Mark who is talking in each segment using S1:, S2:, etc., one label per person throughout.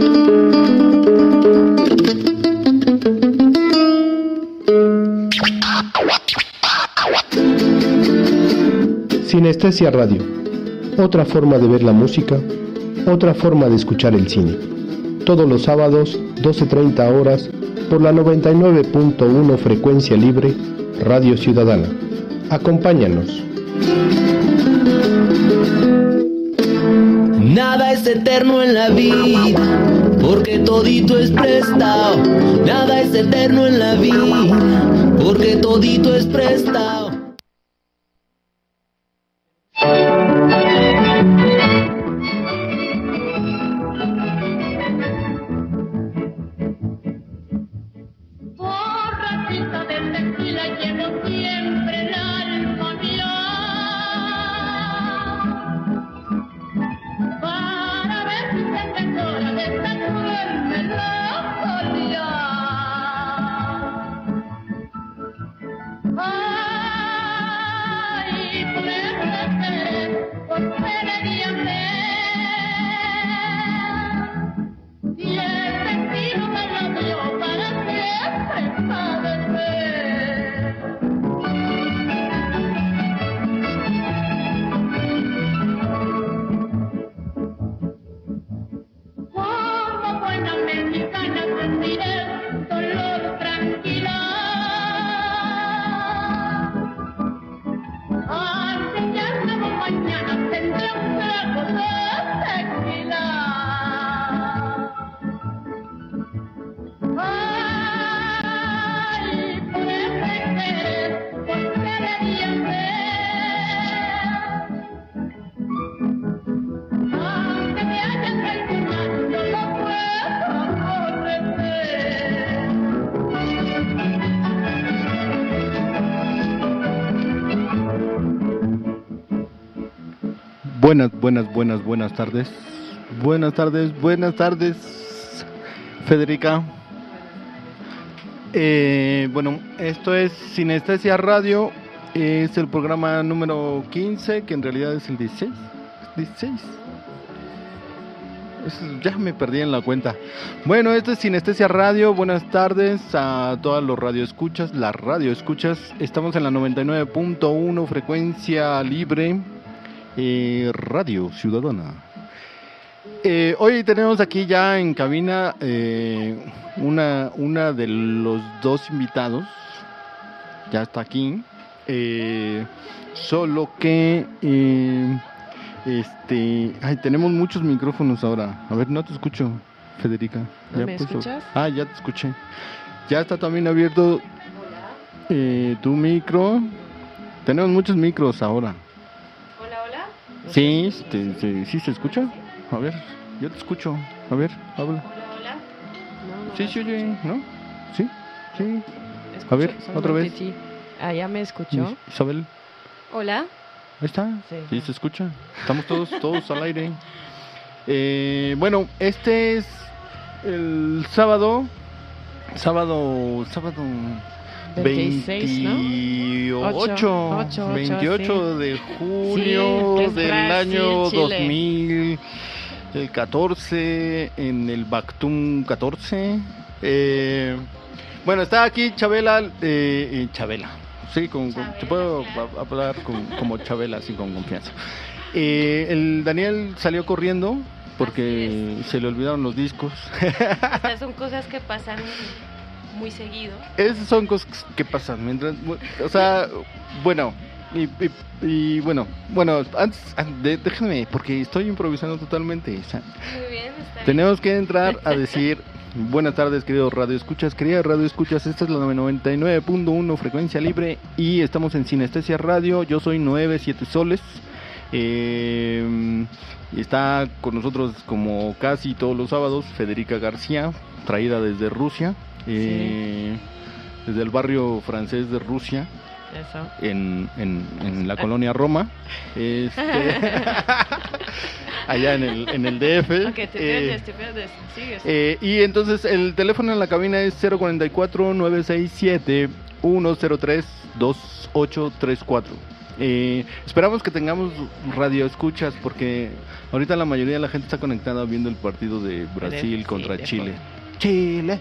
S1: Sinestesia Radio, otra forma de ver la música, otra forma de escuchar el cine. Todos los sábados, 12:30 horas, por la 99.1 frecuencia libre, Radio Ciudadana. Acompáñanos.
S2: Nada es eterno en la vida, porque todito es prestado. Nada es eterno en la vida, porque todito es prestado.
S3: Buenas tardes. Buenas tardes, Federica. Bueno, esto es Sinestesia Radio, es el programa número 15, que en realidad es el 16. Ya me perdí en la cuenta. Bueno, esto es Sinestesia Radio. Buenas tardes a todos los radioescuchas, las radioescuchas. Estamos en la 99.1 frecuencia libre. Radio Ciudadana. Hoy tenemos aquí ya en cabina una de los dos invitados. Ya está aquí. Solo que tenemos muchos micrófonos ahora. A ver, no te escucho, Federica.
S4: ¿No me escuchas?
S3: Ya te escuché. Ya está también abierto tu micro. Tenemos muchos micros ahora. Sí, sí se escucha. A ver, yo te escucho. A ver, habla.
S4: Hola.
S3: Sí, oye, ¿no? Sí. A ver, otra vez.
S4: ¿Ya me escuchó?
S3: Isabel.
S4: Hola.
S3: Ahí está. Sí, se escucha. Estamos todos al aire. Bueno, este es el sábado
S4: 26,
S3: 28 de julio del año 2014 en el Bactum 14. Bueno, está aquí Chabela. Sí, te puedo hablar como Chabela, así con confianza. El Daniel salió corriendo porque se le olvidaron los discos.
S4: Estas son cosas que pasan muy seguido.
S3: Esas son cosas que pasan mientras, o sea, bueno, y bueno, antes déjenme, porque estoy improvisando totalmente. O sea,
S4: muy bien, está
S3: tenemos que entrar a decir buenas tardes, queridas radioescuchas, esta es la 99.1 frecuencia libre y estamos en Sinestesia Radio. Yo soy 97 Soles. Y está con nosotros como casi todos los sábados Federica García, traída desde Rusia. Desde el barrio francés de Rusia.
S4: Eso.
S3: En la colonia Roma, allá en el DF.
S4: Okay, te pierdes. Sigues.
S3: Y entonces el teléfono en la cabina es 044-967-103-2834. Esperamos que tengamos radio escuchas porque ahorita la mayoría de la gente está conectada viendo el partido de Brasil contra Chile. Chile.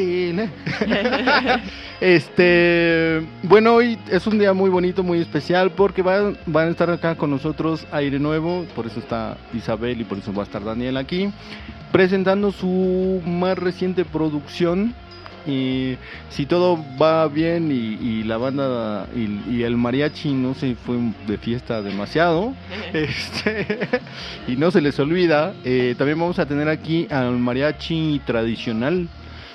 S3: Bueno, hoy es un día muy bonito, muy especial porque van a estar acá con nosotros Aire Nuevo, por eso está Isabel y por eso va a estar Daniel aquí, presentando su más reciente producción. Y si todo va bien y la banda y el mariachi no se fue de fiesta demasiado, y no se les olvida, también vamos a tener aquí al mariachi tradicional,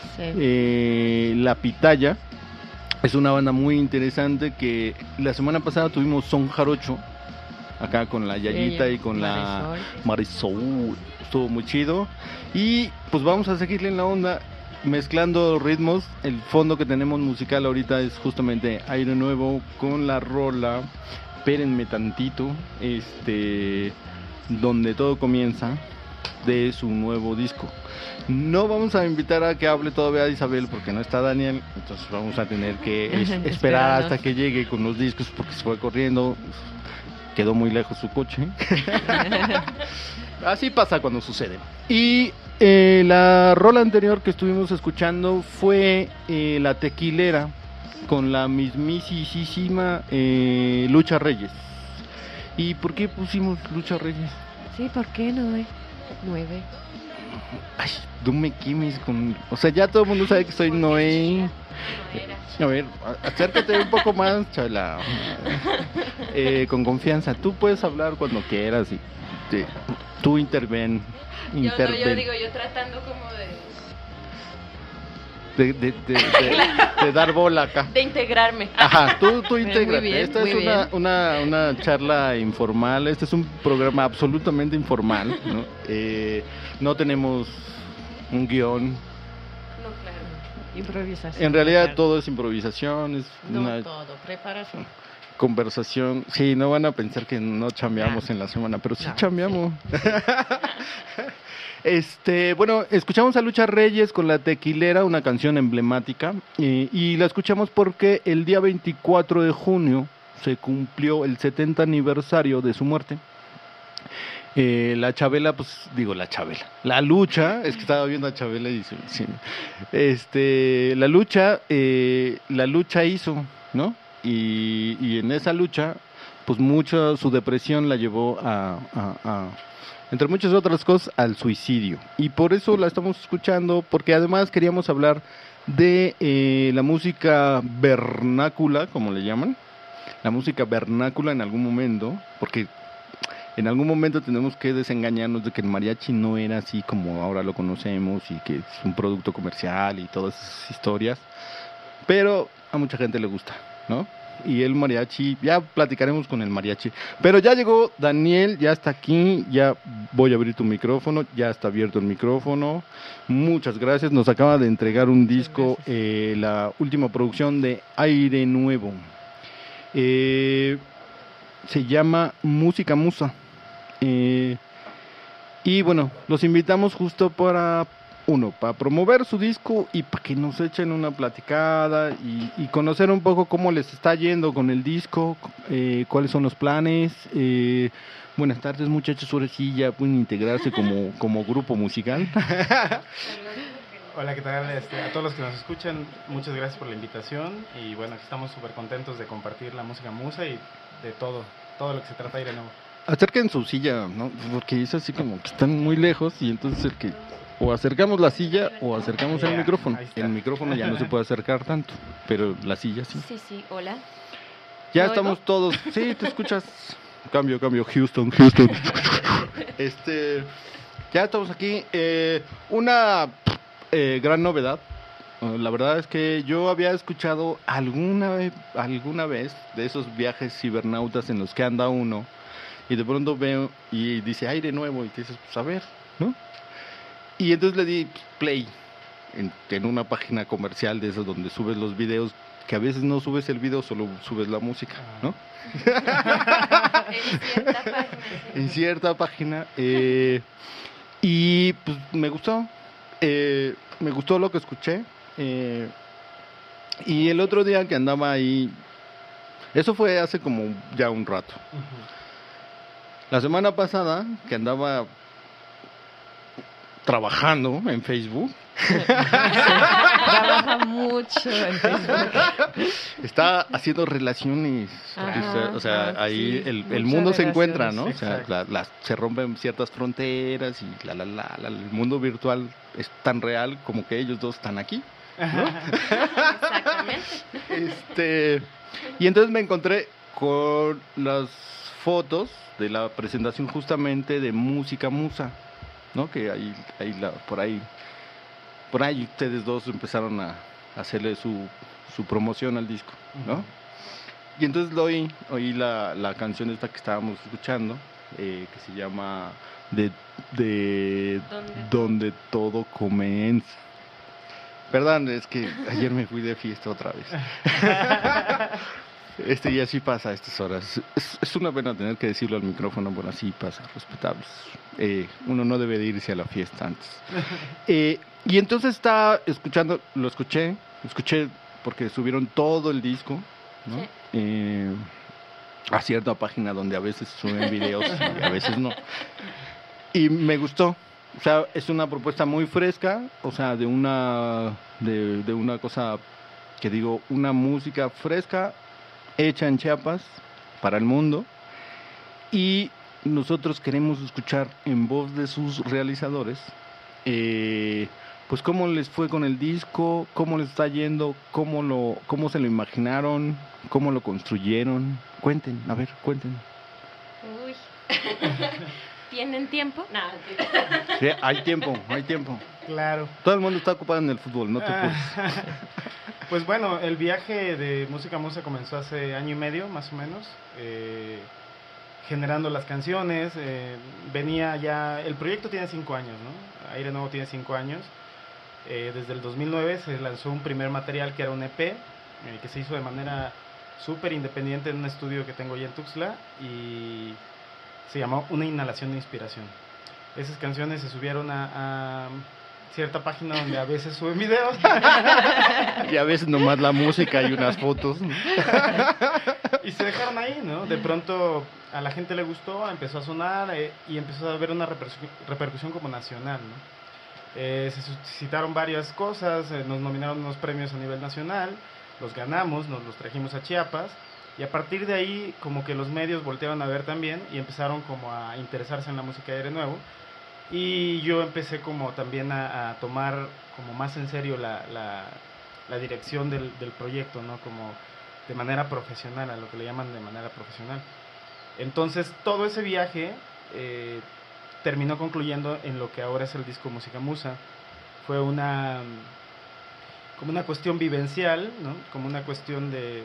S3: La Pitaya. Es una banda muy interesante que la semana pasada tuvimos Son Jarocho acá con la Yayita y con la Marisol. Estuvo muy chido y pues vamos a seguirle en la onda mezclando ritmos. El fondo que tenemos musical ahorita es justamente Aire Nuevo con la rola Espérenme Tantito, donde todo comienza, de su nuevo disco. No vamos a invitar a que hable todavía a Isabel porque no está Daniel, entonces vamos a tener que esperar hasta que llegue con los discos porque se fue corriendo, quedó muy lejos su coche. Así pasa cuando sucede. Y la rola anterior que estuvimos escuchando fue La Tequilera con la mismísima Lucha Reyes. ¿Y por qué pusimos Lucha Reyes?
S4: Sí, ¿por qué no? 9.
S3: Ay, no me quemes con... O sea, ya todo el mundo sabe que soy Noé. A ver, acércate un poco más, chala. Con confianza. Tú puedes hablar cuando quieras y tú interven.
S4: Yo digo, yo tratando como
S3: de dar bola acá.
S4: de integrarme.
S3: Ajá, tú intégrate.
S4: Muy bien,
S3: Esta
S4: muy
S3: es una charla informal. Este es un programa absolutamente informal, ¿no? No tenemos un guión.
S4: No, claro.
S5: Improvisación.
S3: En realidad todo es improvisación, es una
S5: todo, preparación.
S3: conversación. Sí, no van a pensar que no chambeamos en la semana, pero sí chambeamos. Bueno, escuchamos a Lucha Reyes con La Tequilera, una canción emblemática, y la escuchamos porque el día 24 de junio se cumplió el 70 aniversario de su muerte. La Lucha, es que estaba viendo a Chabela y dice, sí. La lucha hizo, ¿no? Y en esa lucha, pues su depresión la llevó a entre muchas otras cosas, al suicidio. Y por eso la estamos escuchando, porque además queríamos hablar de la música vernácula, como le llaman. La música vernácula en algún momento, porque en algún momento tenemos que desengañarnos de que el mariachi no era así como ahora lo conocemos y que es un producto comercial y todas esas historias. Pero a mucha gente le gusta, ¿no? Y el mariachi, ya platicaremos con el mariachi. Pero ya llegó Daniel, ya está aquí, ya voy a abrir tu micrófono, ya está abierto el micrófono. Muchas gracias, nos acaba de entregar un disco, la última producción de Aire Nuevo. Se llama Música Musa. Y bueno, los invitamos justo para promover su disco y para que nos echen una platicada y conocer un poco cómo les está yendo con el disco, cuáles son los planes. Buenas tardes, muchachos, ahora sí ya pueden integrarse como grupo musical.
S6: Hola, ¿qué tal? A todos los que nos escuchan, muchas gracias por la invitación y bueno, aquí estamos súper contentos de compartir la música musa y de todo lo que se trata de Aire Nuevo.
S3: Acerquen su silla, ¿no? Porque es así como que están muy lejos y entonces o acercamos la silla o acercamos el micrófono. El micrófono ya no se puede acercar tanto, pero la silla sí.
S4: Sí, hola.
S3: Ya estamos todos. Sí, te escuchas. Cambio, Houston. Ya estamos aquí. Una gran novedad. La verdad es que yo había escuchado alguna vez de esos viajes cibernautas en los que anda uno y de pronto veo y dice Aire Nuevo y te dices, pues a ver, ¿no? Y entonces le di play en una página comercial de esas donde subes los videos, que a veces no subes el video, solo subes la música, ¿no? En cierta página. Y pues me gustó lo que escuché. Y el otro día que andaba ahí Eso fue hace como ya un rato. La semana pasada, que andaba trabajando en Facebook.
S5: Trabaja mucho en Facebook.
S3: Está haciendo relaciones.
S5: Ajá,
S3: o sea, ahí
S5: sí,
S3: el
S5: muchas
S3: mundo se encuentra, ¿no? O
S6: relaciones,
S3: sea, se rompen ciertas fronteras y el mundo virtual es tan real como que ellos dos están aquí, ¿no?
S4: Exactamente.
S3: Y entonces me encontré con las fotos de la presentación justamente de Música Musa, ¿no? Que por ahí ustedes dos empezaron a hacerle su promoción al disco, ¿no? Y entonces oí la canción esta que estábamos escuchando, que se llama Donde todo comienza. Perdón, es que ayer me fui de fiesta otra vez. Y así pasa a estas horas. Es una pena tener que decirlo al micrófono, bueno, así pasa, respetables. Uno no debe de irse a la fiesta antes. Y entonces estaba escuchando, lo escuché porque subieron todo el disco, ¿no?
S4: Sí.
S3: A cierta página donde a veces suben videos y a veces no. Y me gustó. O sea, es una propuesta muy fresca, o sea, de una cosa que digo, una música fresca hecha en Chiapas para el mundo, y nosotros queremos escuchar en voz de sus realizadores pues cómo les fue con el disco, cómo les está yendo, cómo se lo imaginaron, cómo lo construyeron. Cuenten.
S4: Uy. ¿Tienen tiempo? No.
S3: Sí, hay tiempo.
S6: Claro.
S3: Todo el mundo está ocupado en el fútbol, no te apures.
S6: Pues bueno, el viaje de Música Musa comenzó hace año y medio, más o menos, generando las canciones. Venía ya, el proyecto tiene 5 años, ¿no? Aire Nuevo tiene 5 años. Desde el 2009 se lanzó un primer material que era un EP, que se hizo de manera súper independiente en un estudio que tengo ya en Tuxtla, y se llamó Una Inhalación de Inspiración. Esas canciones se subieron a cierta página donde a veces suben videos.
S3: Y a veces nomás la música y unas fotos, ¿no?
S6: Y se dejaron ahí, ¿no? De pronto a la gente le gustó, empezó a sonar y empezó a haber una repercusión como nacional, ¿no? Se suscitaron varias cosas, nos nominaron unos premios a nivel nacional, los ganamos, nos los trajimos a Chiapas, y a partir de ahí como que los medios voltearon a ver también y empezaron como a interesarse en la música de Aire Nuevo, y yo empecé como también a tomar como más en serio la dirección del proyecto, ¿no? Como de manera profesional, a lo que le llaman de manera profesional. Entonces todo ese viaje terminó concluyendo en lo que ahora es el disco Música Musa. Fue como una cuestión vivencial, ¿no? Como una cuestión de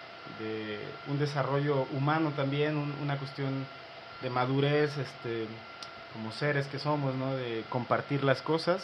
S6: un desarrollo humano también, una cuestión de madurez, como seres que somos, ¿no? De compartir las cosas.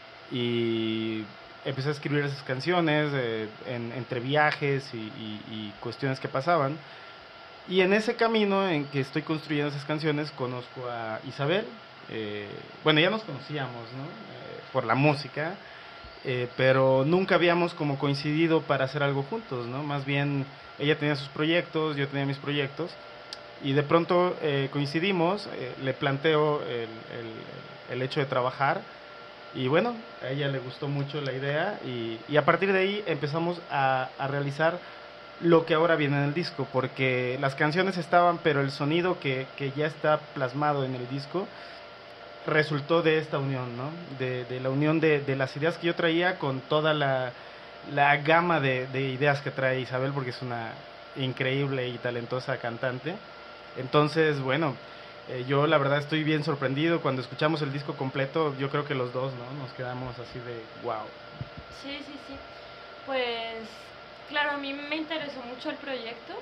S6: Y empecé a escribir esas canciones entre viajes y cuestiones que pasaban. Y en ese camino en que estoy construyendo esas canciones conozco a Isabel. Bueno, ya nos conocíamos, ¿no? Por la música, pero nunca habíamos como coincidido para hacer algo juntos, ¿no? Más bien ella tenía sus proyectos, yo tenía mis proyectos, y de pronto coincidimos. Le planteo el hecho de trabajar, y bueno, a ella le gustó mucho la idea, y a partir de ahí empezamos a realizar lo que ahora viene en el disco, porque las canciones estaban, pero el sonido que ya está plasmado en el disco resultó de esta unión, ¿no? De la unión de las ideas que yo traía con toda la gama de ideas que trae Isabel, porque es una increíble y talentosa cantante. Entonces, bueno, yo la verdad estoy bien sorprendido. Cuando escuchamos el disco completo, yo creo que los dos, ¿no? Nos quedamos así de wow.
S4: Sí. Pues claro, a mí me interesó mucho el proyecto.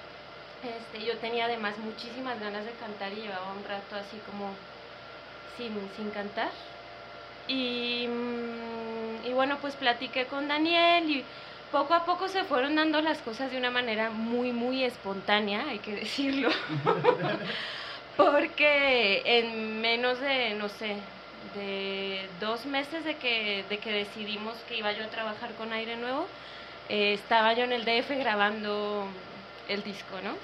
S4: Yo tenía además muchísimas ganas de cantar y llevaba un rato así como sin cantar. Y bueno, pues platiqué con Daniel y poco a poco se fueron dando las cosas de una manera muy espontánea, hay que decirlo. Porque en menos de, no sé, de 2 meses de que decidimos que iba yo a trabajar con Aire Nuevo, estaba yo en el DF grabando el disco, ¿no?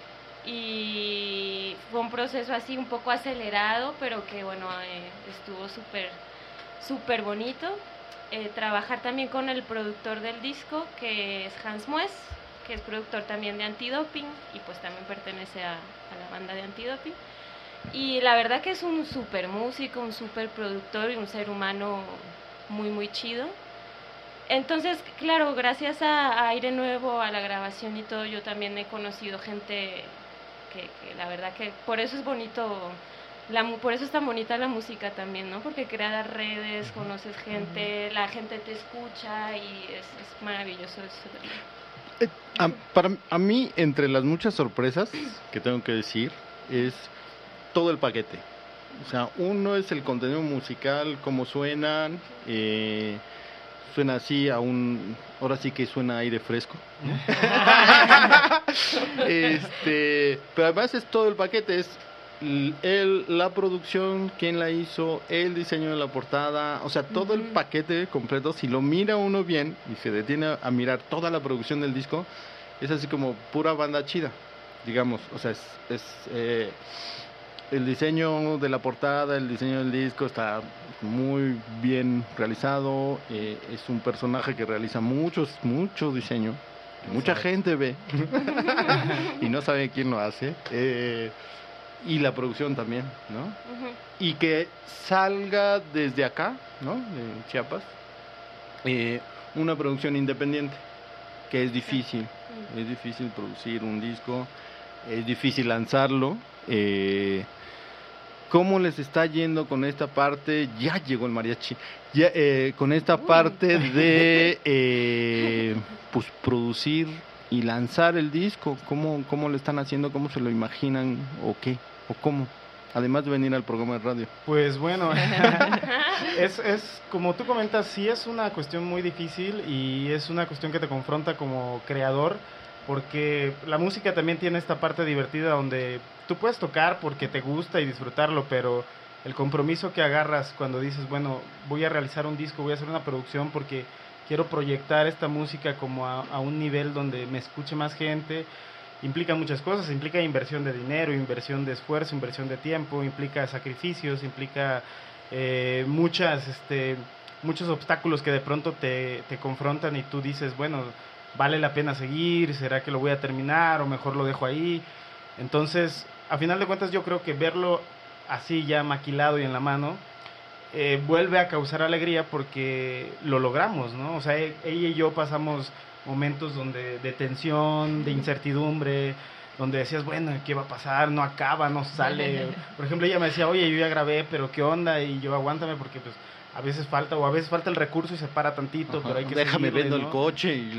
S4: Y fue un proceso así un poco acelerado, pero que bueno, estuvo súper bonito. Trabajar también con el productor del disco, que es Hans Mues, que es productor también de Antidoping y pues también pertenece a la banda de Antidoping. Y la verdad que es un súper músico, un súper productor y un ser humano muy chido. Entonces, claro, gracias a Aire Nuevo, a la grabación y todo, yo también he conocido gente que la verdad que por eso es bonito, por eso es tan bonita la música también, ¿no? Porque creas redes, conoces gente, la gente te escucha y es maravilloso eso.
S3: A mí, entre las muchas sorpresas que tengo que decir, es todo el paquete. O sea, uno es el contenido musical, cómo suenan, suena así ahora sí que suena aire fresco. Pero además es todo el paquete, es la producción, quién la hizo, el diseño de la portada, o sea, todo el paquete completo. Si lo mira uno bien y se detiene a mirar toda la producción del disco, es así como pura banda chida, digamos. O sea, el diseño de la portada, el diseño del disco está muy bien realizado. Es un personaje que realiza mucho diseño, mucha gente ve y no sabe quién lo hace. Y la producción también, ¿no? Y que salga desde acá, ¿no? De Chiapas, una producción independiente, que es difícil. Es difícil producir un disco, es difícil lanzarlo. ¿Cómo les está yendo con esta parte? Ya llegó el mariachi. Con esta parte de pues producir y lanzar el disco. ¿Cómo lo están haciendo? ¿Cómo se lo imaginan? ¿O qué? ¿O cómo? Además de venir al programa de radio.
S6: Pues bueno, es como tú comentas, sí es una cuestión muy difícil y es una cuestión que te confronta como creador, porque la música también tiene esta parte divertida donde tú puedes tocar porque te gusta y disfrutarlo, pero el compromiso que agarras cuando dices, bueno, voy a realizar un disco, voy a hacer una producción porque quiero proyectar esta música como a un nivel donde me escuche más gente, implica muchas cosas, implica inversión de dinero, inversión de esfuerzo, inversión de tiempo, implica sacrificios, implica muchos obstáculos que de pronto te confrontan y tú dices, bueno, ¿vale la pena seguir? ¿Será que lo voy a terminar o mejor lo dejo ahí? Entonces, a final de cuentas yo creo que verlo así ya maquilado y en la mano vuelve a causar alegría porque lo logramos, ¿no? O sea, ella y yo pasamos momentos de tensión, de incertidumbre, donde decías, bueno, ¿qué va a pasar? No acaba, no sale. Por ejemplo, ella me decía, oye, yo ya grabé, pero ¿qué onda? Y yo, aguántame porque pues a veces falta el recurso y se para tantito, pero hay que
S3: déjame
S6: seguirle,
S3: vendo
S6: ¿no?
S3: el coche y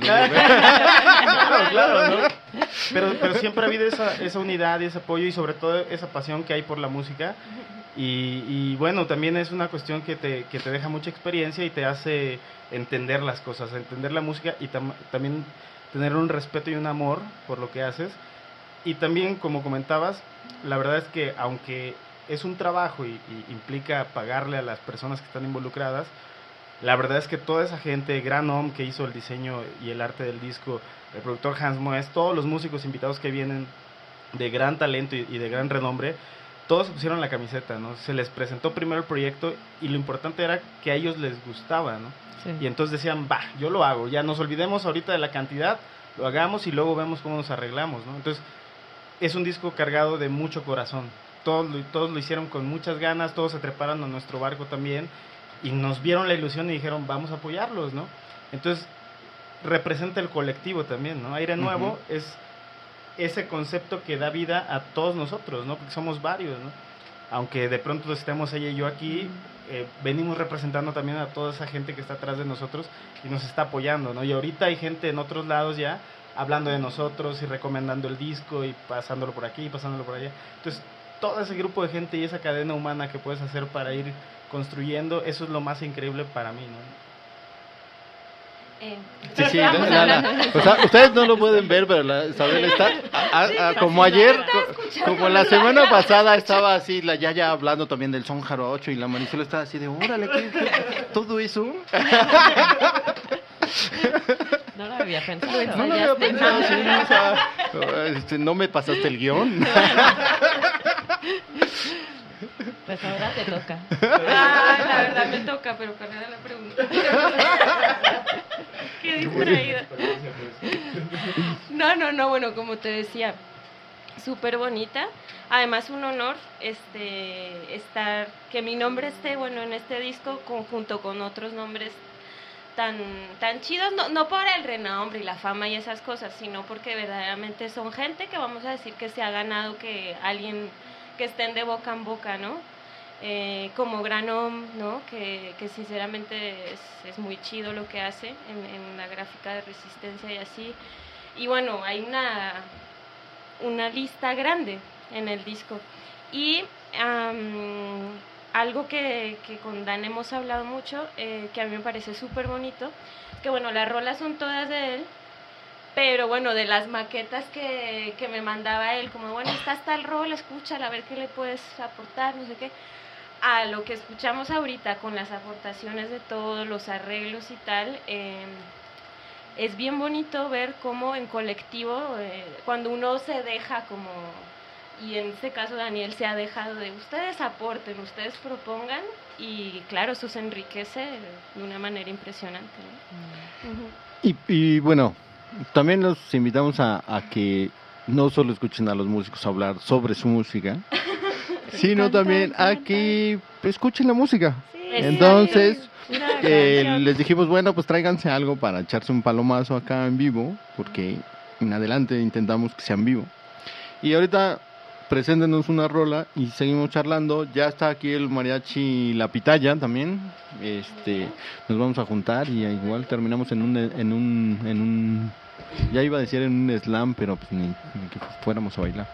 S6: claro, ¿no? Pero siempre ha habido esa unidad y ese apoyo y sobre todo esa pasión que hay por la música y bueno, también es una cuestión que te deja mucha experiencia y te hace entender las cosas, entender la música y también tener un respeto y un amor por lo que haces. Y también, como comentabas, la verdad es que aunque es un trabajo y implica pagarle a las personas que están involucradas, la verdad es que toda esa gente, Gran Om que hizo el diseño y el arte del disco, el productor Hans Moes, todos los músicos invitados que vienen de gran talento y de gran renombre, todos se pusieron la camiseta, ¿no? Se les presentó primero el proyecto y lo importante era que a ellos les gustaba, ¿no? Sí. Y entonces decían, yo lo hago, ya nos olvidemos ahorita de la cantidad, lo hagamos y luego vemos cómo nos arreglamos, ¿no? Entonces, es un disco cargado de mucho corazón. Todos lo hicieron con muchas ganas, todos se treparon a nuestro barco también y nos vieron la ilusión y dijeron, vamos a apoyarlos, ¿no? Entonces, representa el colectivo también, ¿no? Aire Nuevo es ese concepto que da vida a todos nosotros, ¿no? Porque somos varios, ¿no? Aunque de pronto estemos ella y yo aquí, venimos representando también a toda esa gente que está atrás de nosotros y nos está apoyando, ¿no? Y ahorita hay gente en otros lados ya hablando de nosotros y recomendando el disco y pasándolo por aquí y pasándolo por allá. Entonces, todo ese grupo de gente y esa cadena humana que puedes hacer para ir construyendo, eso es lo más increíble para mí, ¿no?
S3: Sí, o sea, ustedes no lo pueden ver, pero Isabel está como ayer, como la semana pasada estaba así la Yaya hablando también del son jarocho y la Marisol estaba así de, órale, ¿qué? ¿Todo eso?
S5: No lo había pensado.
S3: No lo había pensado, sí, o sea, no me pasaste el guión.
S5: Pues ahora te toca.
S4: Ah, la verdad me toca, pero ¿cuál era la pregunta? Qué distraída. No, bueno, como te decía, súper bonita. Además, un honor estar, que mi nombre esté, bueno, en este disco, junto con otros nombres tan chidos, no por el renombre y la fama y esas cosas, sino porque verdaderamente son gente que vamos a decir que se ha ganado que alguien que estén de boca en boca, ¿no? Como Granom, ¿no? Que sinceramente es muy chido lo que hace en la gráfica de Resistencia y así. Y bueno, hay una lista grande en el disco. Y algo que con Dan hemos hablado mucho, que a mí me parece súper bonito, es que bueno, las rolas son todas de él, pero bueno, de las maquetas que me mandaba él, como bueno, está tal rola, escúchala, a ver qué le puedes aportar, no sé qué, a lo que escuchamos ahorita con las aportaciones de todos los arreglos y tal, es bien bonito ver cómo en colectivo, cuando uno se deja como, y en este caso Daniel se ha dejado de ustedes aporten, ustedes propongan, y claro, eso se enriquece de una manera impresionante, ¿no? Uh-huh.
S3: Y bueno, también los invitamos a que no solo escuchen a los músicos hablar sobre su música, sino también a que escuchen la música.
S4: Sí,
S3: entonces, les dijimos, bueno, pues tráiganse algo para echarse un palomazo acá en vivo, porque en adelante intentamos que sea en vivo. Y ahorita preséntenos una rola y seguimos charlando. Ya está aquí el mariachi La Pitaya también. Nos vamos a juntar y igual terminamos en un ya iba a decir en un slam, pero pues ni que fuéramos a bailar.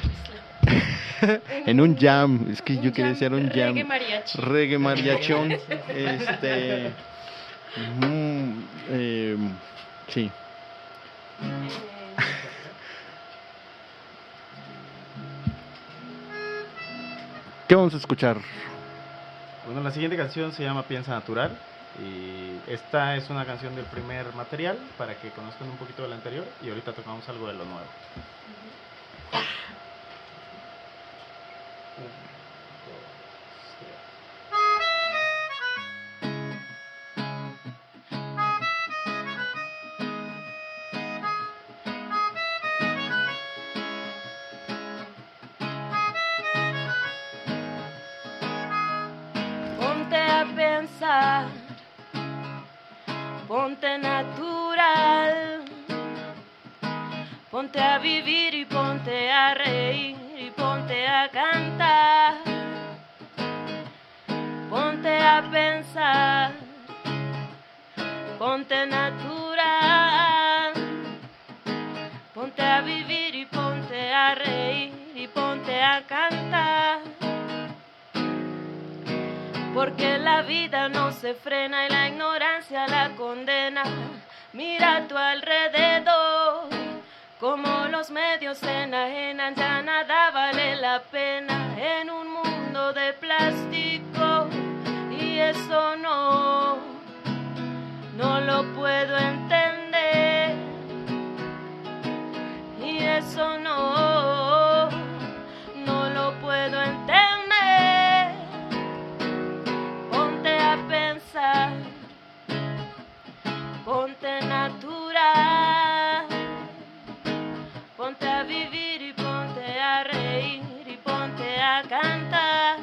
S3: En un jam, es que yo quería decir un jam. Reggae mariachón. Sí. ¿Qué vamos a escuchar?
S6: Bueno, la siguiente canción se llama Piensa Natural y esta es una canción del primer material para que conozcan un poquito del anterior y ahorita tocamos algo de lo nuevo.
S4: Ponte natural, ponte a vivir y ponte a reír y ponte a cantar, ponte a pensar, ponte natural, ponte a vivir y ponte a reír y ponte a cantar. Porque la vida no se frena y la ignorancia la condena. Mira a tu alrededor, como los medios se enajenan, ya nada vale la pena en un mundo de plástico. Y eso no lo puedo entender. Y eso no lo puedo entender. Ponte natural, ponte a vivir y ponte a reír y ponte a cantar,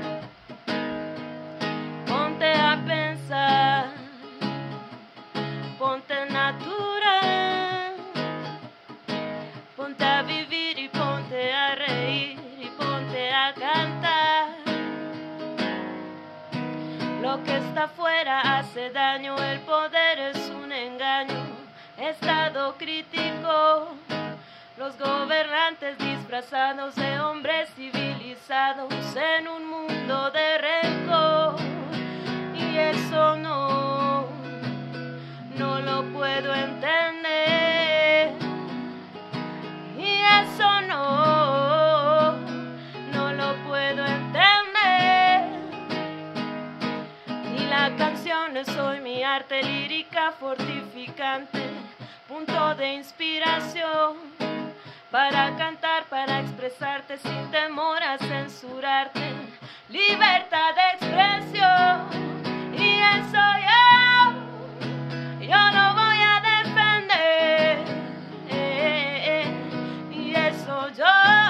S4: ponte a pensar, ponte natural, ponte a vivir y ponte a reír y ponte a cantar. Lo que está afuera hace daño, el poder es un engaño, estado crítico. Los gobernantes disfrazados de hombres civilizados en un mundo de rencor. Y eso no lo puedo entender. Y eso no lo puedo entender. La canción es hoy mi arte lírica fortificante, punto de inspiración para cantar, para expresarte sin temor a censurarte, libertad de expresión. Y eso yo no voy a defender, y eso yo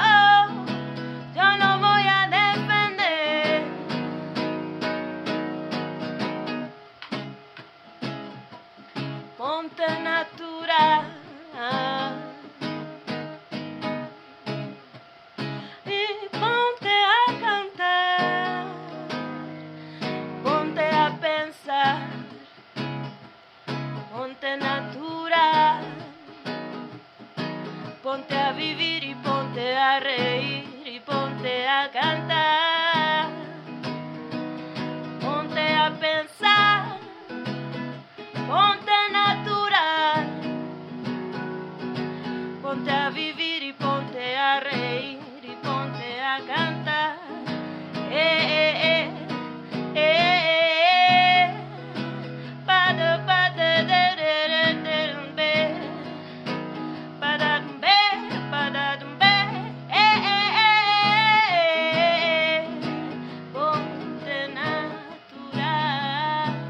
S4: no voy a defender. Ponte natural y ponte a cantar, ponte a pensar, ponte natural, ponte a vivir y ponte a reír y ponte a cantar, ponte a pensar, ponte natural, ponte a vivir y ponte a reír y ponte a cantar. Ponte natural.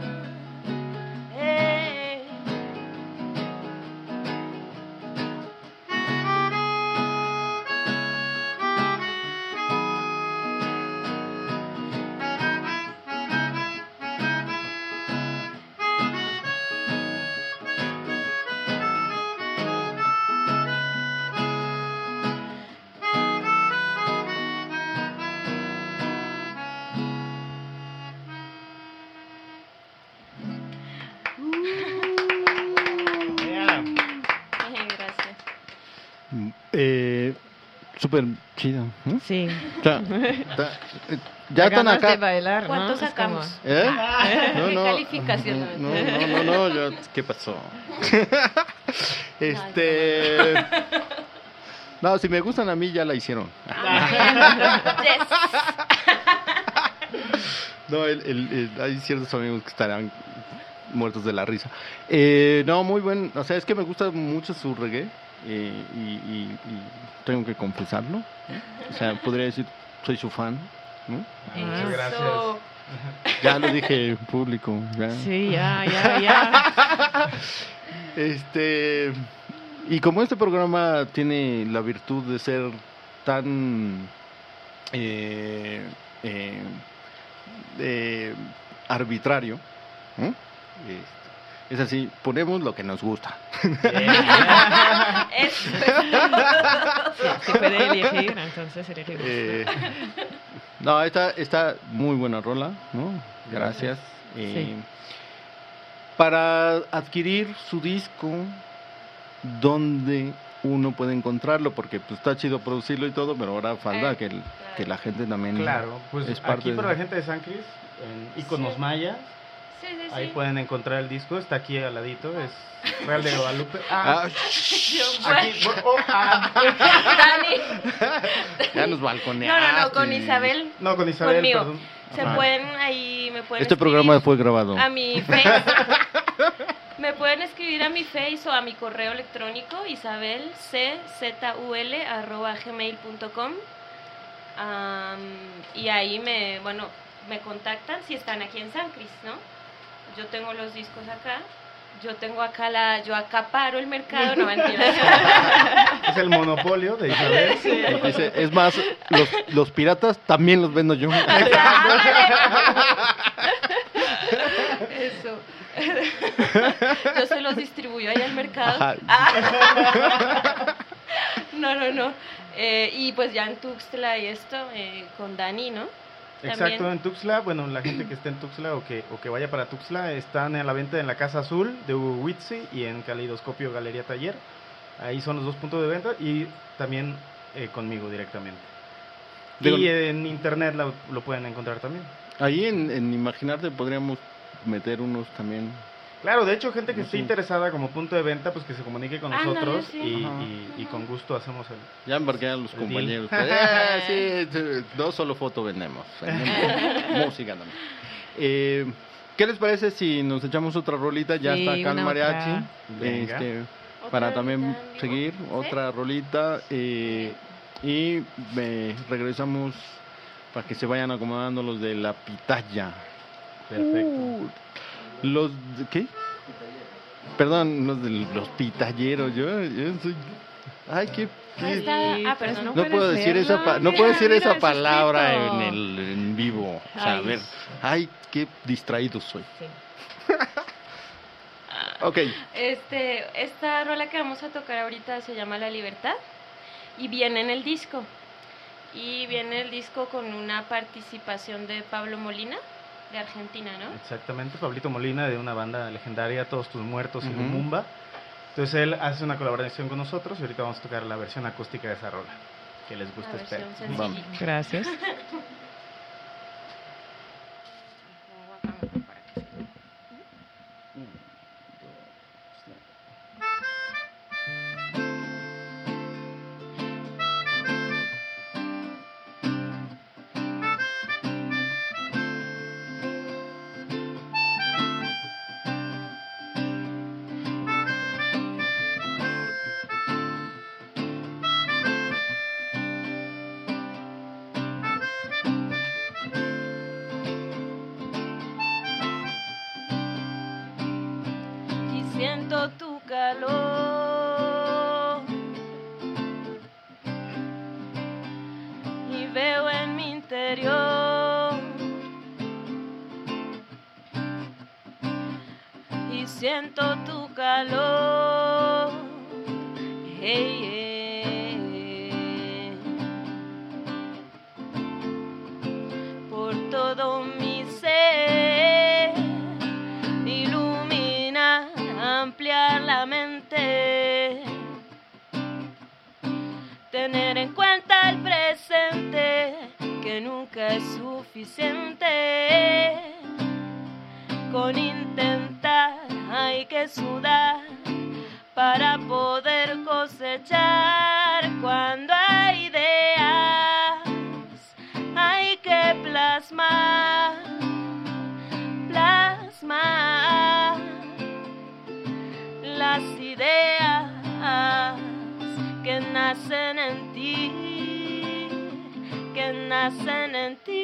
S6: Yeah.
S4: Gracias.
S3: Súper chido. ¿eh?
S5: Sí.
S3: Ya están
S5: Ganas
S3: acá.
S5: de bailar, ¿no?
S4: ¿Cuánto
S5: Es como-
S4: sacamos?
S3: ¿Eh?
S4: ¿Qué calificación?
S3: No, ¿qué pasó? No, si me gustan a mí ya la hicieron.
S4: Yes.
S3: No, hay ciertos amigos que estarán muertos de la risa. No, muy buen, o sea, es que me gusta mucho su reggae y tengo que confesarlo, ¿no? O sea, podría decir, soy su fan, ¿no?
S6: Muchas gracias.
S4: Eso.
S3: Ya lo dije en público, ya.
S5: Sí, ya.
S3: Y como este programa tiene la virtud de ser tan arbitrario, ¿no? Es así, ponemos lo que nos gusta.
S4: Eso.
S5: Se puede elegir, entonces elegimos.
S3: No, está muy buena rola, ¿no? Gracias.
S5: Sí.
S3: Para adquirir su disco, ¿dónde uno puede encontrarlo? Porque pues está chido producirlo y todo, pero ahora falta que la gente también
S6: Claro, pues
S3: es parte
S6: aquí
S3: de...
S6: para la gente de San Cris, en Iconos
S4: Sí.
S6: Mayas,
S4: Sí.
S6: ahí pueden encontrar el disco, está aquí al ladito, es Real de Guadalupe.
S3: Ah,
S6: Aquí,
S4: Dani.
S3: ya nos balconeaste.
S4: No, con Isabel.
S6: no, con Isabel,
S4: Conmigo.
S6: perdón.
S4: Se
S3: Ajá.
S4: pueden ahí, me pueden
S3: Este
S4: escribir
S3: programa fue grabado.
S4: a mi Face. Me pueden escribir a mi Face o a mi correo electrónico isabelczul@gmail.com. Y ahí me contactan si están aquí en San Cris, ¿no? Yo tengo los discos acá. Yo tengo acá yo acaparo el mercado, no mentira.
S6: Es el monopolio de Isabel.
S3: Dice, es más, los piratas también los vendo yo.
S4: Eso. Yo se los distribuyo ahí al mercado.
S3: Ajá.
S4: No. Y pues ya en Tuxtla y esto, con Dani, ¿no?
S6: Exacto,
S4: También.
S6: en Tuxtla, bueno, la gente que esté en Tuxtla o que vaya para Tuxtla están a la venta en la Casa Azul de Hugo Witsi y en Caleidoscopio Galería Taller. Ahí son los dos puntos de venta y también conmigo directamente.
S3: Digo,
S6: y en internet lo pueden encontrar también.
S3: ahí en Imaginarte podríamos meter unos también.
S6: Claro, de hecho, gente que esté
S3: Sí.
S6: interesada como punto de venta, pues que se comunique con
S4: Ándale,
S6: nosotros
S4: sí.
S6: y con gusto hacemos el...
S3: Ya embarqué a los
S6: El
S3: compañeros.
S6: deal.
S3: Sí, no solo foto vendemos música también. ¿Qué les parece si nos echamos otra rolita? Ya
S5: Sí,
S3: está acá el
S5: una
S3: mariachi.
S5: otra.
S6: Venga.
S3: para también
S4: rolita en vivo.
S3: seguir,
S4: ¿Sí?
S3: otra rolita. Y regresamos para que se vayan acomodando los de la pitaya.
S6: Perfecto.
S3: Los de, ¿qué? Perdón, los de los pitalleros. Yo soy. Ay, qué.
S4: Ahí está. Perdón.
S3: No puedo decir no puedo decir esa palabra en vivo. O sea, a
S5: Ay.
S3: ver. Ay, qué distraído soy.
S5: Sí.
S3: Ok.
S4: Esta rola que vamos a tocar ahorita se llama La Libertad y viene en el disco. Y viene el disco con una participación de Pablo Molina, de Argentina, ¿no?
S6: Exactamente, Pablito Molina, de una banda legendaria, Todos Tus Muertos y
S3: Ujú.
S6: Lumumba. Entonces él hace una colaboración con nosotros y ahorita vamos a tocar la versión acústica de esa rola. Que les guste,
S4: La
S6: espero.
S4: versión
S3: Vamos.
S4: sencillita.
S5: Gracias.
S4: Y siento tu calor y veo en mi interior y siento tu calor. Hey, por todo mi ser, iluminar, ampliar la mente, tener en cuenta el presente, que nunca es suficiente. Con intentar hay que sudar para poder cosechar. Cuando hay ideas hay que plasmar las ideas que nacen en ti, que nacen en ti.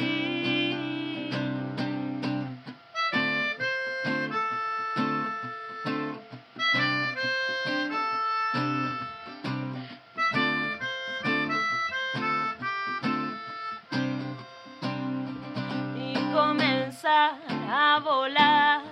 S4: Y comenzar a volar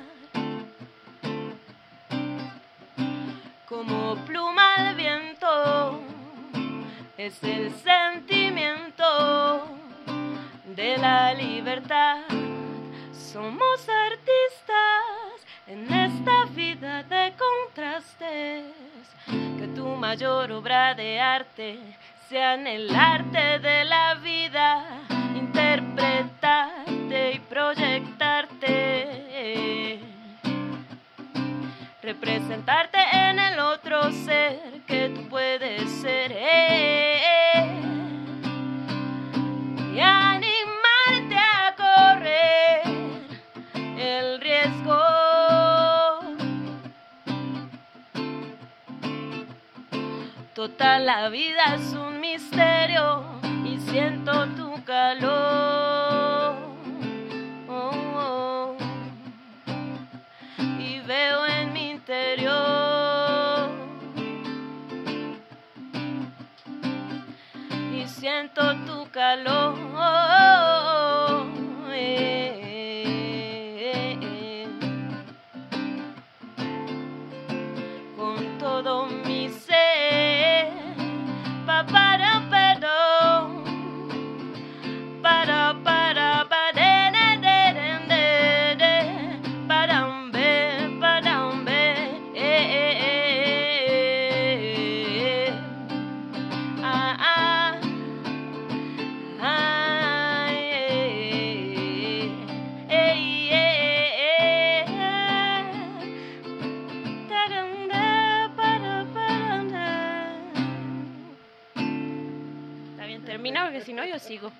S4: como pluma al viento. Es el sentimiento de la libertad. Somos artistas en esta vida de contrastes. Que tu mayor obra de arte sea en el arte de la vida. Interpretarte y proyectarte. Representarte en el otro ser que tú puedes ser. Y animarte a correr el riesgo. Total, la vida es un misterio y siento tu calor. Oh, oh. Y veo en mi interior y siento tu calor. Con todo mi ser, para perdón, para Está bien, termina porque si no yo sigo.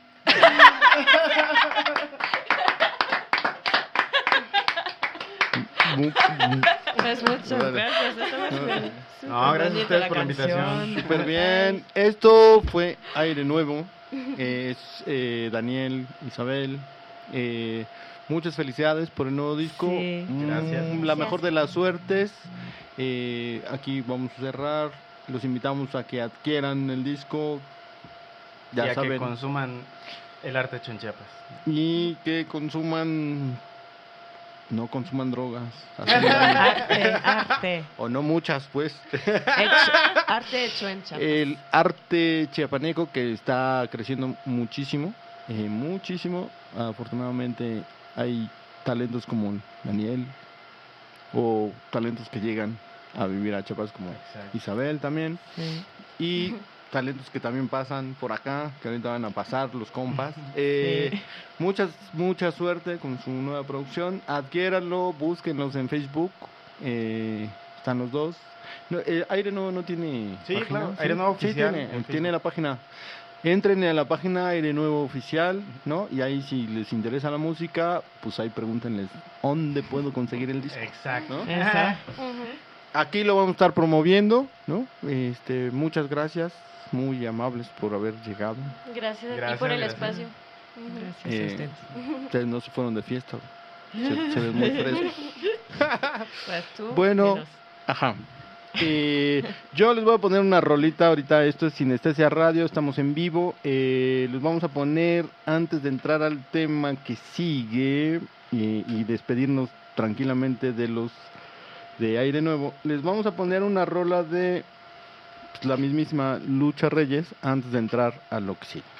S5: Pues muchas
S3: Vale.
S5: gracias. Está súper
S6: No, gracias a
S5: bonita
S6: ustedes
S5: la
S6: por la invitación.
S5: canción.
S3: Súper bien. Esto fue Aire Nuevo. Es Daniel, Isabel. Muchas felicidades por el nuevo disco.
S5: Sí.
S6: Gracias.
S3: La mejor de las suertes. Aquí vamos a cerrar. Los invitamos a que adquieran el disco. Ya
S6: y a
S3: saben.
S6: que consuman el arte hecho en Chiapas.
S3: Y que consuman. No consuman drogas. hacen daño.
S5: Arte.
S3: O no muchas, pues.
S5: Arte hecho en Chiapas.
S3: El arte chiapaneco que está creciendo muchísimo. Muchísimo. Afortunadamente hay talentos como Daniel. O talentos que llegan a vivir a Chiapas como
S6: Exacto.
S3: Isabel también.
S5: Sí.
S3: Y talentos que también pasan por acá, que ahorita van a pasar los compas.
S5: Sí.
S3: Mucha suerte con su nueva producción. Adquiéranlo, búsquenlos en Facebook. Están los dos. No, Aire Nuevo no tiene
S6: Sí,
S3: página,
S6: claro, Aire Nuevo
S3: Sí,
S6: Oficial
S3: tiene,
S6: en
S3: tiene
S6: Facebook.
S3: la página. Entren a la página Aire Nuevo Oficial, ¿no? Y ahí si les interesa la música, pues ahí pregúntenles ¿dónde puedo conseguir el disco?
S6: Exacto.
S3: ¿No?
S5: Exacto.
S3: Aquí lo vamos a estar promoviendo, ¿no? Muchas gracias, muy amables por haber llegado.
S4: Gracias a ti
S6: Gracias,
S4: por el
S6: gracias.
S4: espacio. Ujú.
S5: Gracias a
S3: Eh,
S5: ustedes.
S3: Ustedes no se fueron de fiesta, se ven muy frescos.
S5: Pues tú,
S3: Bueno,
S5: dinos.
S3: ajá. Yo les voy a poner una rolita ahorita. Esto es Sinestesia Radio, estamos en vivo. Les vamos a poner, antes de entrar al tema que sigue y despedirnos tranquilamente de los de Aire Nuevo, les vamos a poner una rola de pues, la mismísima Lucha Reyes antes de entrar a lo que sigue.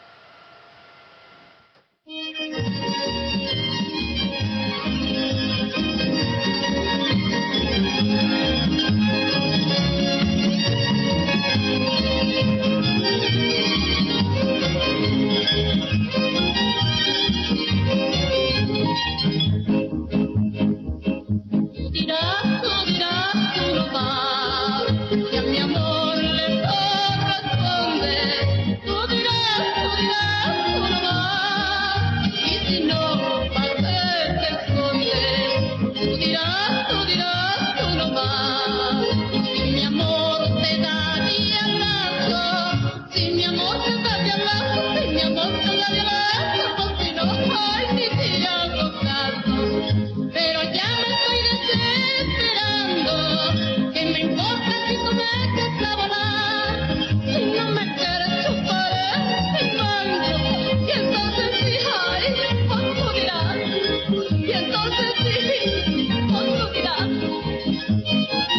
S7: Dirás, tú no vas, y a mi amor le corresponde. Tú dirás, tú no vas, y si no, ¿para qué te escondes? Tú dirás, tú no vas, si mi amor te daría lazo, si mi amor te daría lazo, si mi amor te daría lazo, si no, ay, ni te hago caso. Pero ya me estoy desesperando, ¿qué me importa si tú me dejas a volar? Si no me quieres chupar el mango, y entonces sí, ay, pues tú dirás, y entonces sí, pues tú dirás.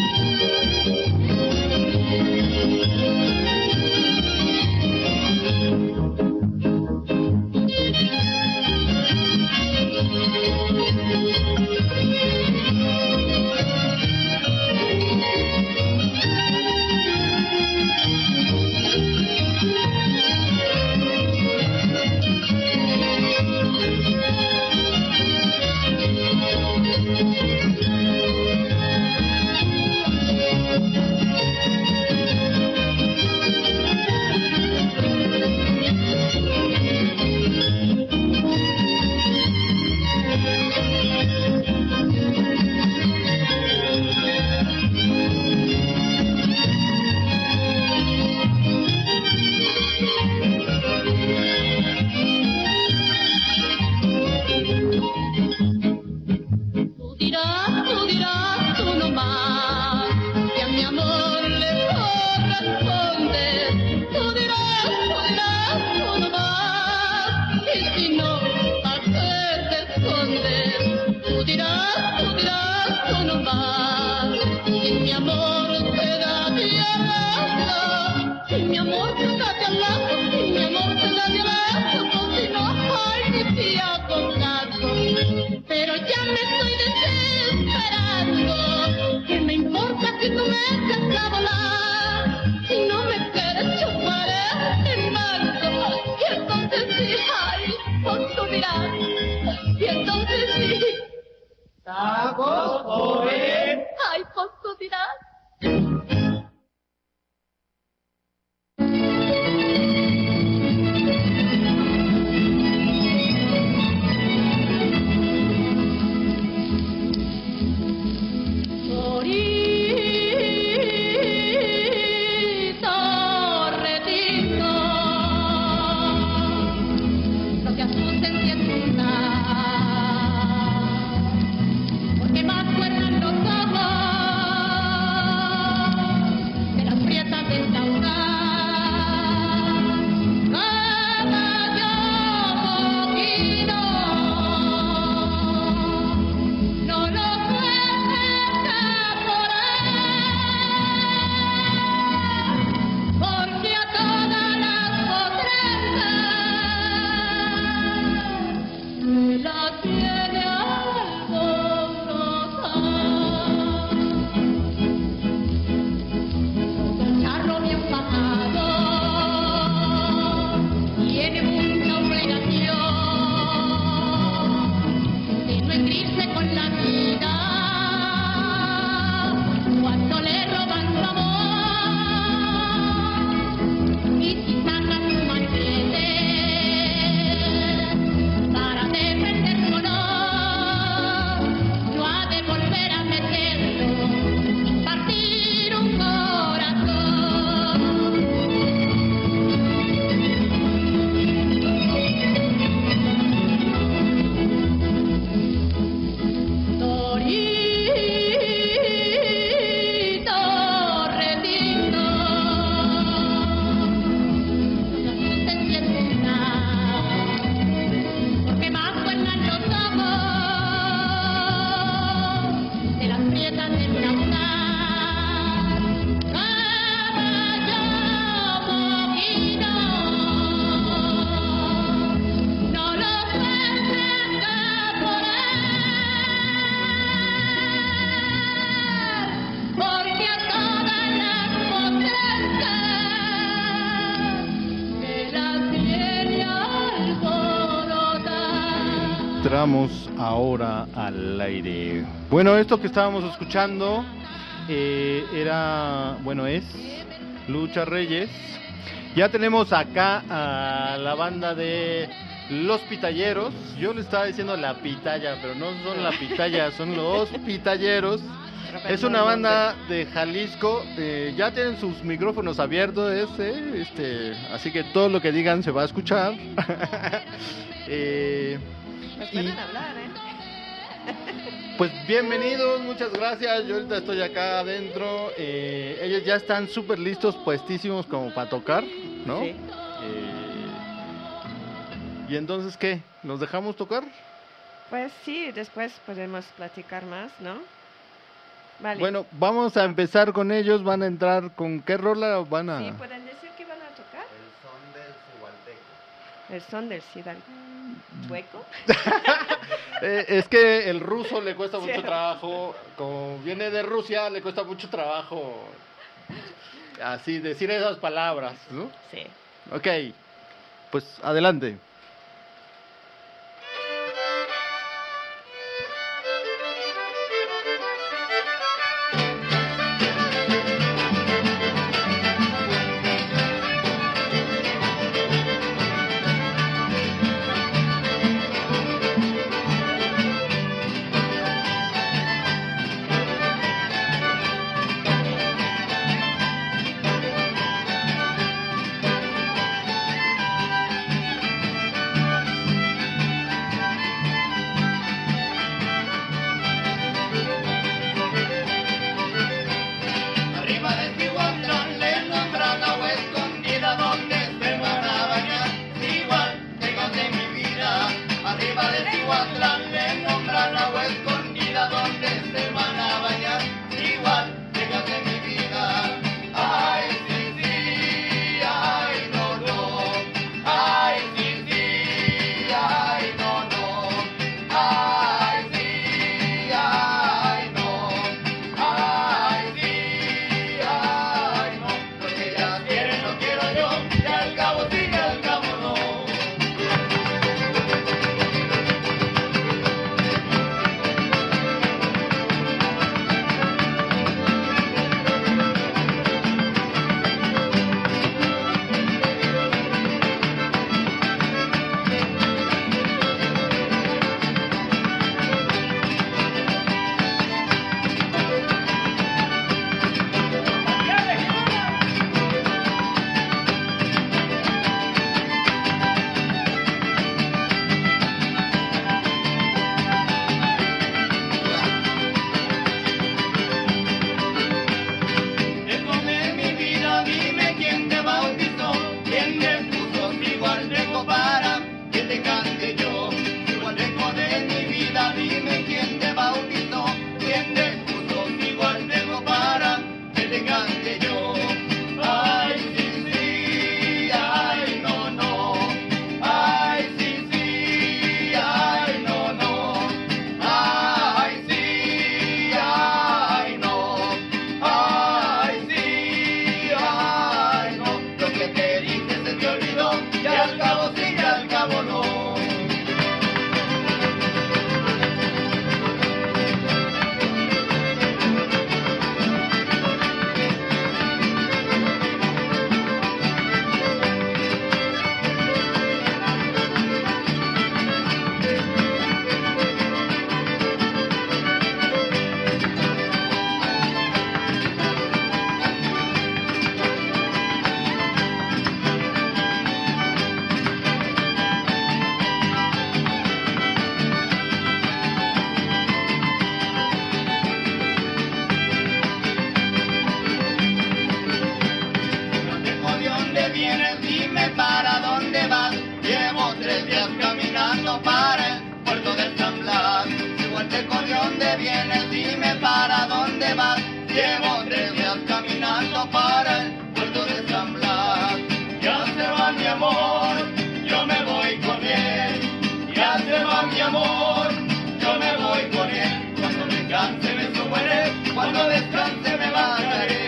S7: Tú dirás, tú no más, que a mi amor le corresponde. Tú dirás, tú no más, y si no, ¿a qué te escondes? Tú dirás, tú no más, si mi amor te daría lazo, si mi amor te daría lazo, si mi amor te daría lazo, si no, ay, ni te hago caso. Pero ya me estoy desesperando, ¿qué me importa si tú me dejas a volar? Si no me quieres chupar el mango, y entonces sí, ay, pues tú dirás, y entonces sí. ¡Tacos, joven! Ay, pues tú dirás.
S3: entramos ahora al aire. Bueno, esto que estábamos escuchando es Lucha Reyes. Ya tenemos acá a la banda de Los Pitalleros. Yo le estaba diciendo la pitaya, pero no son la pitaya, son Los Pitalleros. Es una banda de Jalisco, ya tienen sus micrófonos abiertos, así que todo lo que digan se va a escuchar.
S5: Pues pueden hablar,
S3: Pues bienvenidos, muchas gracias. Yo ahorita estoy acá adentro. Ellos ya están súper listos, puestísimos como para tocar, ¿no?
S5: Sí.
S3: Y entonces, ¿qué? ¿Los dejamos tocar?
S5: Pues sí, después podemos platicar más, ¿no? Vale.
S3: Bueno, vamos a empezar con ellos. ¿Van a entrar con qué rola van a...?
S5: Sí, ¿pueden decir que van a tocar? El son del Cihualteco.
S3: Es que el ruso le cuesta
S5: Sí.
S3: mucho trabajo. Como viene de Rusia, le cuesta mucho trabajo así decir esas palabras, ¿no?
S5: Sí.
S3: Ok, pues adelante.
S7: Arriba de Tihuatlán le nombran agua escondida donde se van a bañar. Igual tengas de mi vida. Arriba de Tihuatlán le nombran agua escondida donde se van a bañar. Igual tengas de mi vida. Ay, sí, sí, ay, no, no. Ay, sí, sí, ay, no, no. Ay, sí, ay, no. Ay, sí, ay, no. Lo que ellas quieren lo quiero yo. Y al cabo sí, y al cabo no. Esconde mi vida, dime quién te bautizó, quién te puso igual tengo para que te cante yo. Igual tengo de mi vida, dime quién te bautizó, quién te puso igual tengo para que te cante yo. Ay, sí, sí, ay, no, no. Ay, sí, sí, ay, no, no. Ay, sí, ay, no. Ay, sí, ay, no. Lo que te dije se te olvidó. Y al cabo sí, y al cabo no. No tengo de dónde vienes, dime para dónde vas. Llevo 3 días caminando para el puerto del San Blas. Igual te de dónde vienes, dime para dónde vas. Llevo 3 días caminando para el puerto de San Blas. Ya se va mi amor, yo me voy con él. Ya se va mi amor, yo me voy con él. Cuando me canse me sumaré, cuando descanse me bajaré.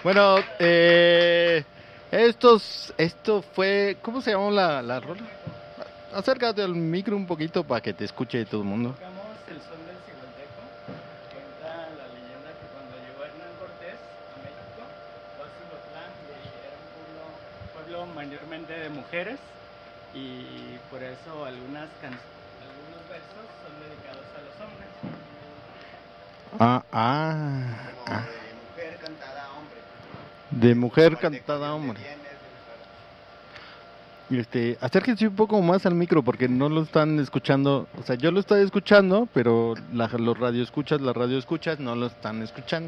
S3: Bueno, esto fue, ¿cómo se llamó la rola? Acércate al micro un poquito para que te escuche todo el mundo.
S8: Tocamos el son del ciguateco, que cuenta la leyenda que cuando llegó Hernán Cortés a México, fue a Cihuatlán y era un pueblo mayormente de mujeres, y por eso algunos versos son dedicados a los hombres.
S9: De mujer cantada a hombre.
S3: De mujer cantada a hombre. Acérquense un poco más al micro porque no lo están escuchando. O sea, yo lo estoy escuchando, pero los radioescuchas no lo están escuchando.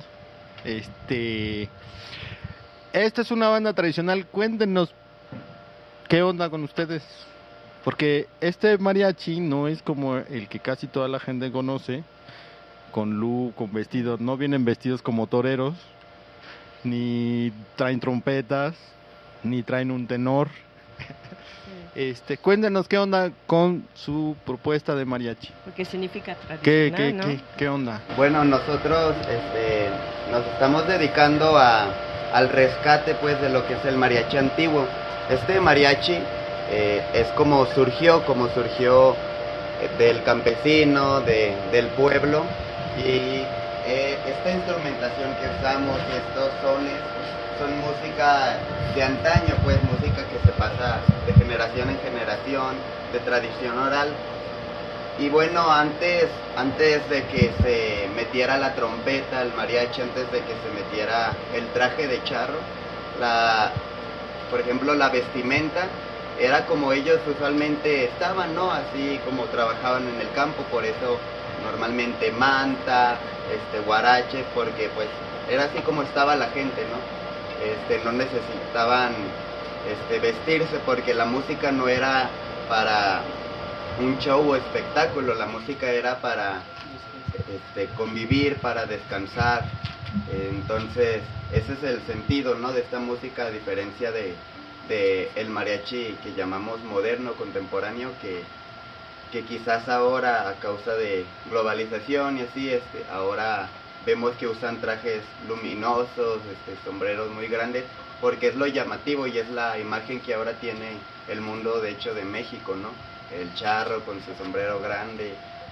S3: Esta es una banda tradicional. Cuéntenos qué onda con ustedes. Porque este mariachi no es como el que casi toda la gente conoce, con look, con vestidos. No vienen vestidos como toreros, ni traen trompetas, ni traen un tenor. Cuéntenos qué onda con su propuesta de mariachi.
S5: Porque significa tradicional, ¿no?
S3: ¿Qué onda?
S9: Bueno, nosotros nos estamos dedicando al rescate pues de lo que es el mariachi antiguo. Este mariachi es como surgió del campesino, del pueblo, y esta instrumentación que usamos y estos sones son música de antaño, pues música que se pasa de generación en generación, de tradición oral. Y bueno, antes de que se metiera la trompeta, el mariachi, antes de que se metiera el traje de charro, por ejemplo, la vestimenta era como ellos usualmente estaban, ¿no? Así como trabajaban en el campo, por eso normalmente manta, huarache, porque pues era así como estaba la gente, ¿no? No necesitaban vestirse, porque la música no era para un show o espectáculo, la música era para convivir, para descansar. Entonces ese es el sentido, ¿no?, de esta música, a diferencia de el mariachi que llamamos moderno, contemporáneo, que quizás ahora, a causa de globalización y así, ahora vemos que usan trajes luminosos, sombreros muy grandes, porque es lo llamativo y es la imagen que ahora tiene el mundo, de hecho, de México, ¿no? El charro con su sombrero grande,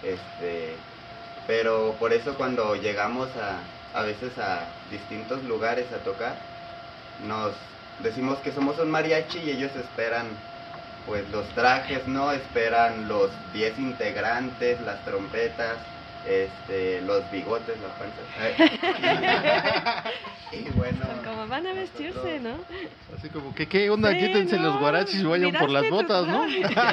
S9: pero por eso cuando llegamos a veces a distintos lugares a tocar, nos decimos que somos un mariachi y ellos esperan pues los trajes, ¿no? Esperan los 10 integrantes, las trompetas, los bigotes, las panzas. Y bueno,
S5: como van a vestirse, ¿no?
S3: Así como que qué onda,
S5: sí,
S3: quítense
S5: no,
S3: los guarachis y vayan por las botas, ¿no?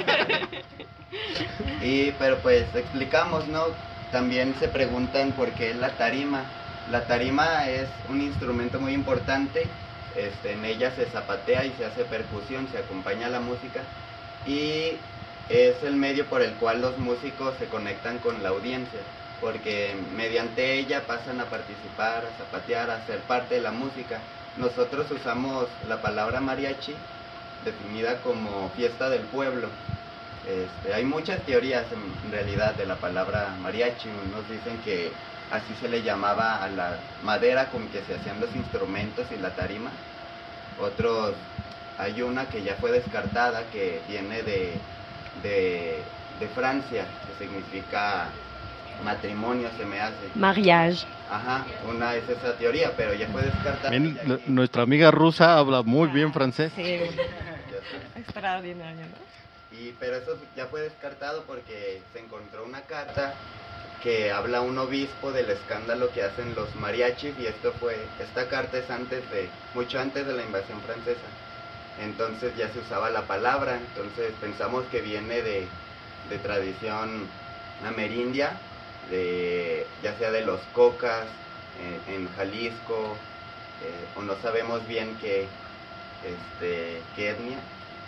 S9: Pero pues explicamos, ¿no? También se preguntan por qué la tarima. La tarima es un instrumento muy importante. En ella se zapatea y se hace percusión, se acompaña a la música, y es el medio por el cual los músicos se conectan con la audiencia, porque mediante ella pasan a participar, a zapatear, a ser parte de la música. Nosotros usamos la palabra mariachi, definida como fiesta del pueblo. Hay muchas teorías en realidad de la palabra mariachi. Unos dicen que así se le llamaba a la madera con que se hacían los instrumentos y la tarima. Otros, hay una que ya fue descartada, que viene de Francia, que significa matrimonio, se me hace.
S5: Mariage.
S9: Ajá, una es esa teoría, pero ya fue descartada.
S3: Nuestra amiga rusa habla muy bien francés.
S5: Sí, extraordinario, ¿no?
S9: Pero eso ya fue descartado porque se encontró una carta que habla un obispo del escándalo que hacen los mariachis, y esta carta es mucho antes de la invasión francesa. Entonces ya se usaba la palabra, entonces pensamos que viene de tradición amerindia, ya sea de los cocas en Jalisco, o no sabemos bien qué etnia.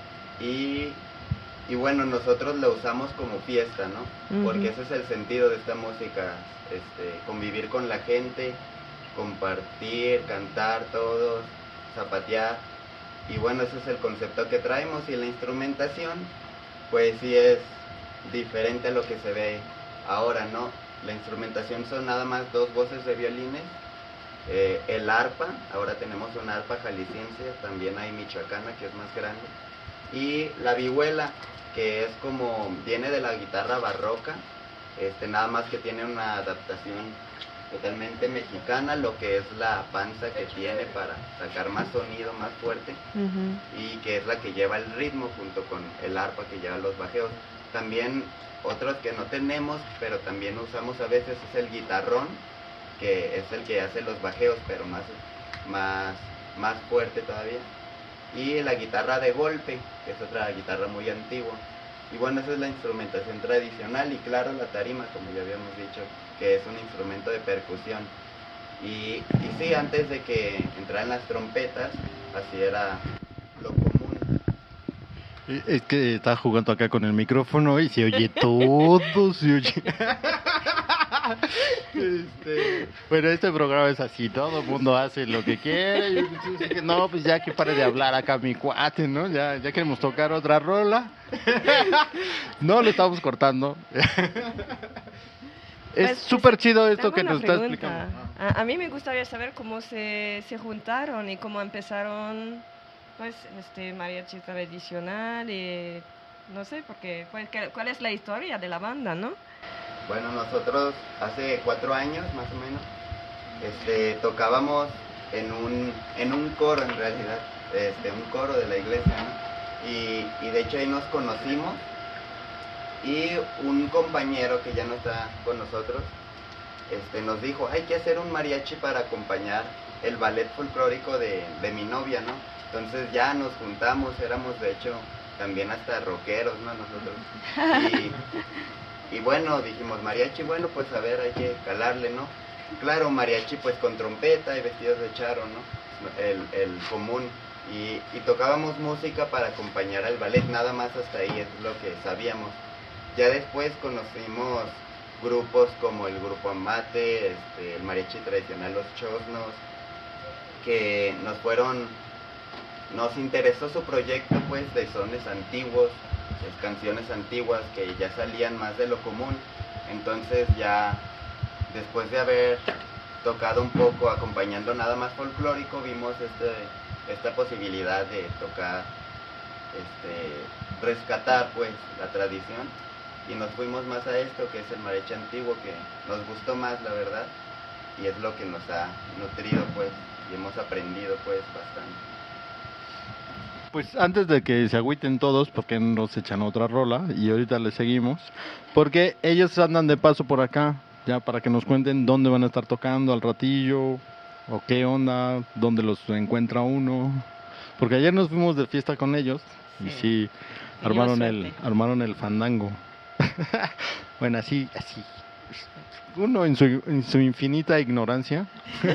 S9: Y bueno, nosotros la usamos como fiesta, ¿no? Porque ese es el sentido de esta música, convivir con la gente, compartir, cantar todos, zapatear. Y bueno, ese es el concepto que traemos. Y la instrumentación, pues sí es diferente a lo que se ve ahora, ¿no? La instrumentación son nada más 2 voces de violines el arpa, ahora tenemos una arpa jalisciense, también hay michoacana que es más grande, y la vihuela, que es como, viene de la guitarra barroca, nada más que tiene una adaptación totalmente mexicana, lo que es la panza que tiene para sacar más sonido, más fuerte, y que es la que lleva el ritmo junto con el arpa que lleva los bajeos. También otros que no tenemos, pero también usamos a veces, es el guitarrón, que es el que hace los bajeos, pero más fuerte todavía. Y la guitarra de golpe, que es otra guitarra muy antigua. Y bueno, esa es la instrumentación tradicional, y claro, la tarima, como ya habíamos dicho, que es un instrumento de percusión. Y sí, antes de que entraran las trompetas, así era lo común.
S3: Es que estaba jugando acá con el micrófono y se oye todo, se oye. Bueno, este programa es así, todo el mundo hace lo que quiere. Y, no, pues ya que pare de hablar acá mi cuate, ¿no? Ya queremos tocar otra rola. No, lo estamos cortando. Es
S5: Pues,
S3: súper chido esto
S5: tengo
S3: que
S5: una
S3: nos está
S5: pregunta.
S3: explicando.
S5: A mí me gustaría saber cómo se juntaron y cómo empezaron, pues, mariachi tradicional y no sé, porque cuál es la historia de la banda, ¿no?
S9: Bueno, nosotros hace 4 años más o menos tocábamos en un coro, en realidad, un coro de la iglesia, ¿no? Y de hecho ahí nos conocimos, y un compañero que ya no está con nosotros nos dijo, hay que hacer un mariachi para acompañar el ballet folclórico de mi novia, ¿no? Entonces ya nos juntamos, éramos de hecho también hasta rockeros, ¿no? Nosotros. Y bueno, dijimos, mariachi, bueno, pues a ver, hay que calarle, ¿no? Claro, mariachi pues con trompeta y vestidos de charro, ¿no? El común. Y tocábamos música para acompañar al ballet, nada más hasta ahí, es lo que sabíamos. Ya después conocimos grupos como el Grupo Amate, el mariachi tradicional Los Chosnos, que nos interesó su proyecto pues de sones antiguos, canciones antiguas que ya salían más de lo común. Entonces ya después de haber tocado un poco acompañando nada más folclórico, vimos esta posibilidad de tocar, rescatar pues la tradición, y nos fuimos más a esto que es el mariachi antiguo, que nos gustó más, la verdad, y es lo que nos ha nutrido pues, y hemos aprendido pues bastante.
S3: Pues antes de que se agüiten todos, porque nos echan otra rola y ahorita les seguimos, porque ellos andan de paso por acá, ya para que nos cuenten dónde van a estar tocando al ratillo, o qué onda, dónde los encuentra uno, porque ayer nos fuimos de fiesta con ellos, y sí, armaron el fandango. Bueno, así, uno en su infinita ignorancia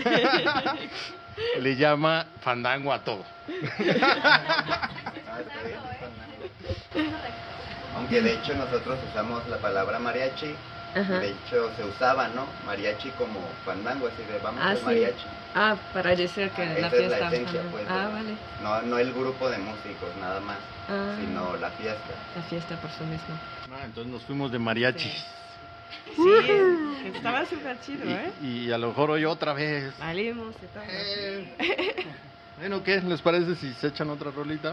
S3: le llama fandango a todo.
S9: Aunque de hecho nosotros usamos la palabra mariachi, de hecho se usaba, ¿no? Mariachi como fandango, así de vamos al
S5: sí.
S9: mariachi.
S5: Para decir que la
S9: esa
S5: fiesta.
S9: es la esencia, pues.
S5: Vale.
S9: No el grupo de músicos nada más, sino la fiesta.
S5: La fiesta por sí mismo.
S3: Entonces nos fuimos de mariachis.
S5: Sí, estaba súper chido, ¿eh?
S3: Y a lo mejor hoy otra vez.
S5: Salimos y todo.
S3: Bueno, ¿qué les parece si se echan otra rolita?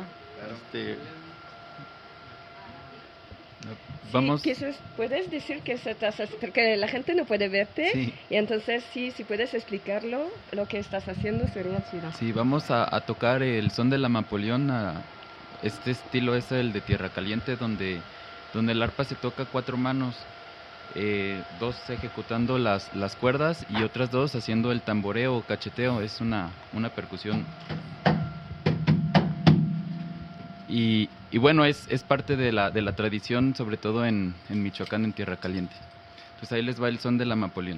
S10: Vamos.
S5: Sí, quizás puedes decir que estás haciendo, porque la gente no puede verte,
S10: Sí.
S5: y entonces si puedes explicarlo, lo que estás haciendo sería chido.
S10: Sí, vamos a tocar el son del amapolión. Este estilo es el de Tierra Caliente, donde el arpa se toca a 4 manos, 2 ejecutando las cuerdas y otras 2 haciendo el tamboreo o cacheteo. Es una percusión. Y bueno, es parte de la tradición, sobre todo en Michoacán, en Tierra Caliente. Pues ahí les va el son del amapolión.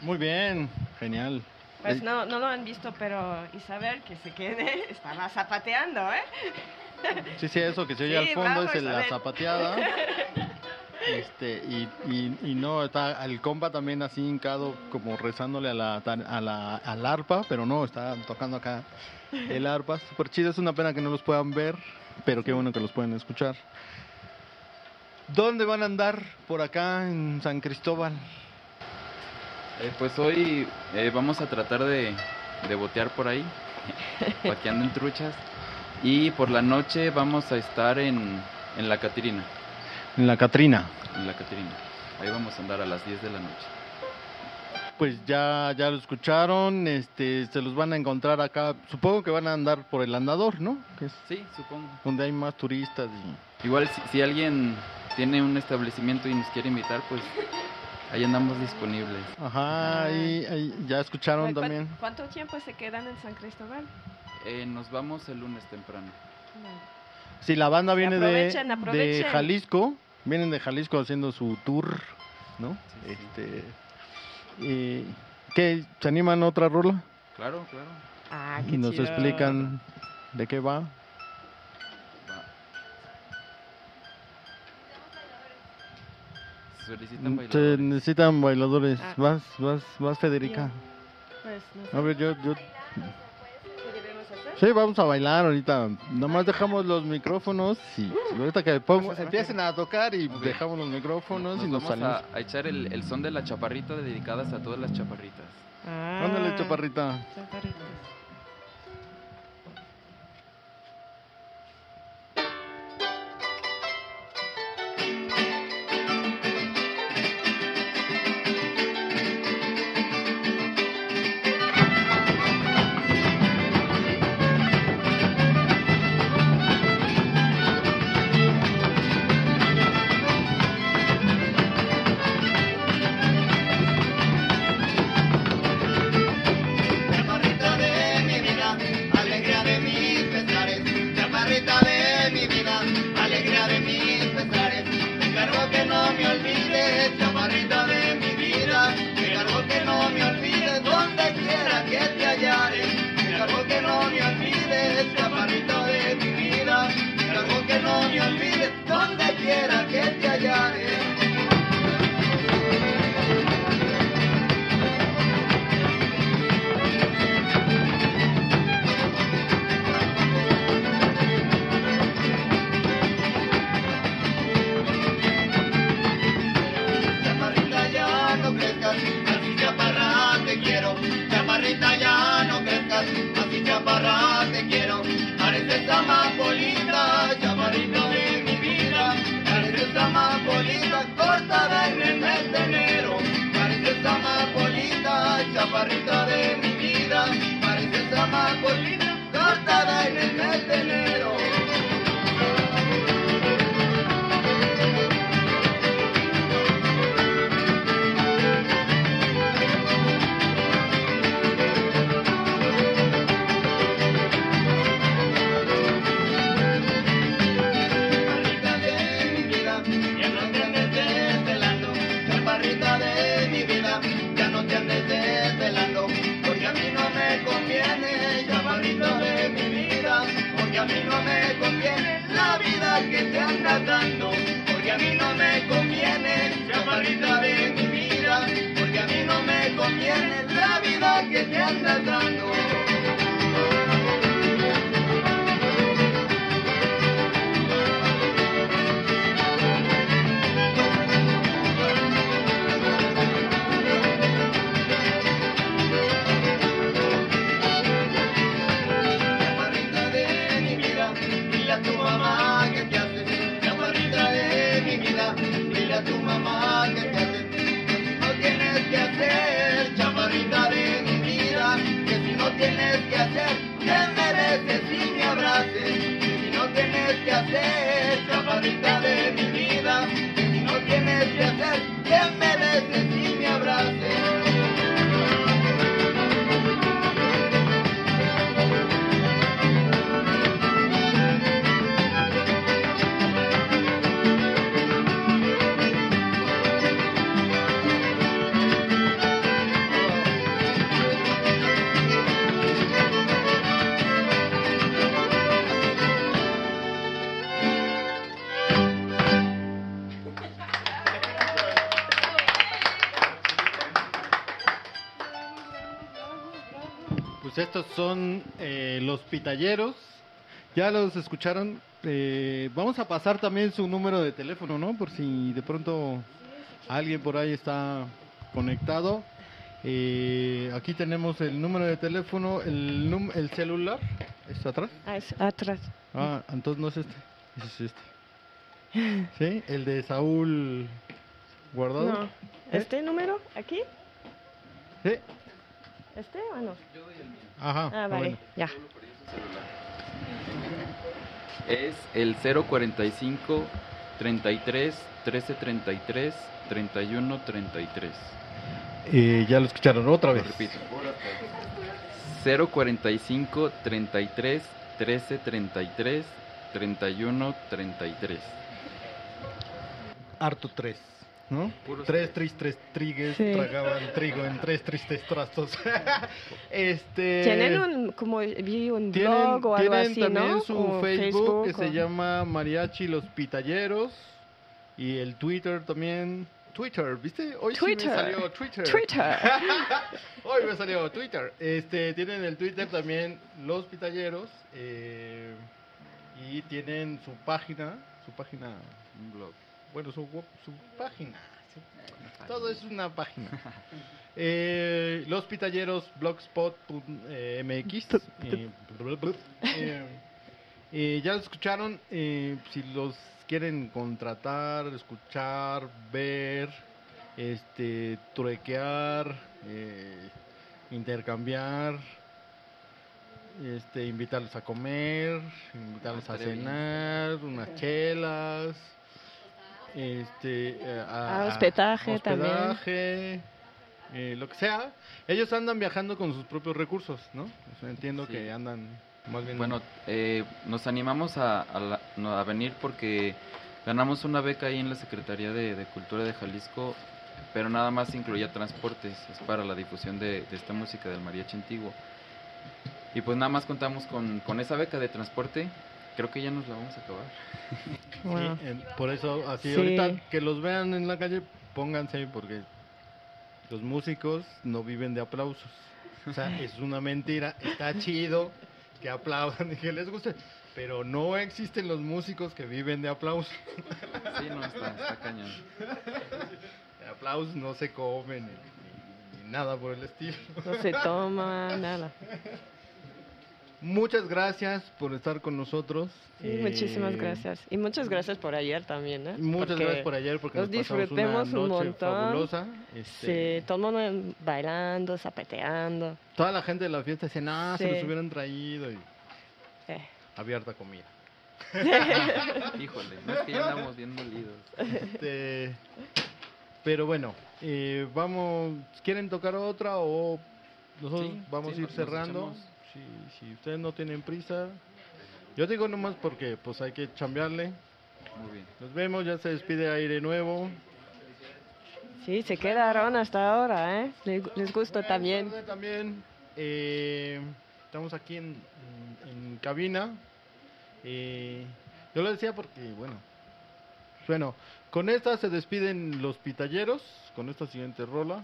S3: Muy bien, genial.
S5: Pues no lo han visto, pero Isabel, que se quede, estaba zapateando, ¿eh?
S3: Sí, eso que se oye
S5: Sí,
S3: al fondo
S5: bravo,
S3: es la
S5: Isabel.
S3: zapateada. Y no, está el compa también así hincado como rezándole al arpa, pero no, está tocando acá el arpa. Súper chido, es una pena que no los puedan ver, pero qué bueno que los pueden escuchar. ¿Dónde van a andar por acá en San Cristóbal?
S10: Pues hoy vamos a tratar de botear por ahí, para que anden truchas. Y por la noche vamos a estar en La Catrina.
S3: En La Catrina.
S10: En La Catrina. Ahí vamos a andar a las 10 de la noche.
S3: Pues ya lo escucharon, se los van a encontrar acá. Supongo que van a andar por el andador, ¿no? Que es
S10: Sí, supongo.
S3: donde hay más turistas.
S10: Igual si alguien tiene un establecimiento y nos quiere invitar, pues ahí andamos disponibles.
S3: Ajá, ahí ya escucharon
S5: ¿Cu-
S3: también.
S5: ¿Cuánto tiempo se quedan en San Cristóbal?
S10: Nos vamos el lunes temprano.
S3: Sí, la banda
S5: Sí,
S3: viene
S5: aprovechen,
S3: de
S5: aprovechen.
S3: Jalisco, vienen de Jalisco haciendo su tour, ¿no?
S10: Sí,
S3: ¿Qué? ¿Se animan a otra rola?
S10: Claro, claro.
S5: Ah,
S3: Y nos explican de qué va.
S10: Solicitan
S3: Se
S10: bailadores.
S3: necesitan bailadores.
S5: Ah.
S3: Vas Federica.
S5: Pues no sé.
S3: A ver, yo...
S5: ¿Qué debemos hacer?
S3: Sí, vamos a bailar ahorita. Nomás dejamos los micrófonos y ahorita que empiecen a tocar y
S10: Ok.
S3: dejamos los micrófonos y nos
S10: vamos
S3: salimos.
S10: a echar el son de la chaparrita dedicadas a todas las chaparritas.
S5: Ah,
S3: Ándale, chaparrita.
S5: chaparritas.
S9: Chaparrita de mi vida, alegría de mis pesares. Chaparrita de mi vida, alegría de mis pesares. Te encargo que no me olvides, chaparrita de mi vida. Te encargo que no me olvides, donde quiera que te hallares. Te encargo que no me olvides, chaparrita de mi vida. Te encargo que no me olvides, donde quiera que te hallares. Chaparrita ya no crezcas, así chaparra te quiero. Chaparrita ya no crezcas, así chaparra te quiero. Pareces amapolita, chaparrita de mi vida. Pareces amapolita, cortada en el mes de enero. Pareces amapolita, chaparrita de mi vida. Pareces amapolita, cortada en el mes de enero. Chaparrita de mi vida, ya no te andes desvelando. Chaparrita de mi vida, ya no te andes desvelando. Porque a mí no me conviene, chaparrita de mi vida. Porque a mí no me conviene la vida que te andas dando. Porque a mí no me conviene, chaparrita de mi vida. Porque a mí no me conviene la vida que te andas dando. Chaparrita de mi vida, dile a tu mamá que te hace. Chaparrita de mi vida, dile a tu mamá que te hace. Que si no tienes que hacer, chaparrita de mi vida, que si no tienes que hacer, te mereces y me abraces. Que si no tienes que hacer, chaparrita de mi vida, que si no tienes que hacer, te mereces y me abraces.
S3: Pues estos son los Pitalleros. Ya los escucharon. Vamos a pasar también su número de teléfono, ¿no? Por si de pronto alguien por ahí está conectado. Aquí tenemos el número de teléfono, el celular. ¿Está atrás?
S5: Es atrás.
S3: Ah, entonces no es este. Es este. ¿Sí? El de Saúl Guardado.
S5: No. ¿Este número aquí?
S3: Sí.
S5: ¿Este o no?
S3: Ajá.
S5: Ah, vale,
S3: bueno.
S5: ya.
S10: Es el 045 33 13 33 31 33.
S3: Ya lo escucharon otra
S10: Lo
S3: vez.
S10: repito. 045 33 13 33 31 33.
S3: Harto 3, ¿no?
S10: Puros
S3: 3 trigues,
S5: Sí.
S3: tragaban trigo en 3 tristes trastos.
S5: Tienen vi un
S3: Tienen,
S5: blog o algo
S3: tienen
S5: así,
S3: también
S5: ¿no?
S3: su
S5: O
S3: Facebook que
S5: o-
S3: se llama Mariachi Los Pitalleros y el Twitter también. Twitter, ¿viste? Hoy sí
S5: Twitter.
S3: me salió Twitter.
S5: Twitter.
S3: Hoy me salió Twitter. Tienen el Twitter también Los Pitalleros y tienen su página,
S10: Un blog.
S3: bueno, su página. Sí. Todo es una página. Los Pitalleros blogspot.mx. Ya lo escucharon. Si los quieren contratar, escuchar, ver, truequear, intercambiar, invitarlos a comer, invitarlos a
S10: Estaría bien.
S3: cenar, unas chelas,
S5: hospedaje también.
S3: hospedaje, lo que sea. Ellos andan viajando con sus propios recursos, ¿no? O sea, entiendo
S10: Sí.
S3: que andan más bien.
S10: Bueno, nos animamos a venir porque ganamos una beca ahí en la Secretaría de Cultura de Jalisco, pero nada más incluía transportes, es para la difusión de esta música del mariachi antiguo. Y pues nada más contamos con esa beca de transporte, creo que ya nos la vamos a acabar.
S5: Wow.
S3: Sí, por eso, así
S5: Sí.
S3: ahorita que los vean en la calle, pónganse, porque los músicos no viven de aplausos. O sea, es una mentira. Está chido que aplaudan y que les guste, pero no existen los músicos que viven de aplausos.
S10: Sí, no, está cañón.
S3: De aplausos no se comen ni nada por el estilo.
S5: No se toma nada.
S3: Muchas gracias por estar con nosotros.
S5: Sí, muchísimas gracias. Y muchas gracias por ayer también, ¿eh?
S3: Muchas
S5: Porque
S3: gracias por ayer porque
S5: nos
S3: nos pasamos
S5: disfrutemos
S3: una
S5: un
S3: noche
S5: montón.
S3: fabulosa.
S5: Sí, todo el mundo bailando, zapateando.
S3: Toda la gente de la fiesta dice, no, se
S5: Sí.
S3: los hubieran traído. Y
S5: Eh.
S3: abierta comida.
S10: Híjole, no es que ya andamos bien molidos.
S3: Pero bueno, vamos, ¿quieren tocar otra o nosotros
S10: Sí,
S3: vamos
S10: sí,
S3: a ir
S10: nos
S3: cerrando?
S10: echamos.
S3: Si ustedes no tienen prisa. Yo digo nomás porque pues hay que chambearle.
S10: Muy bien.
S3: Nos vemos, ya se despide Aire Nuevo.
S5: Sí, se quedaron hasta ahora, ¿eh? Les gusta también.
S3: También estamos aquí en cabina. Yo lo decía porque, bueno, con esta se despiden los Pitalleros, con esta siguiente rola.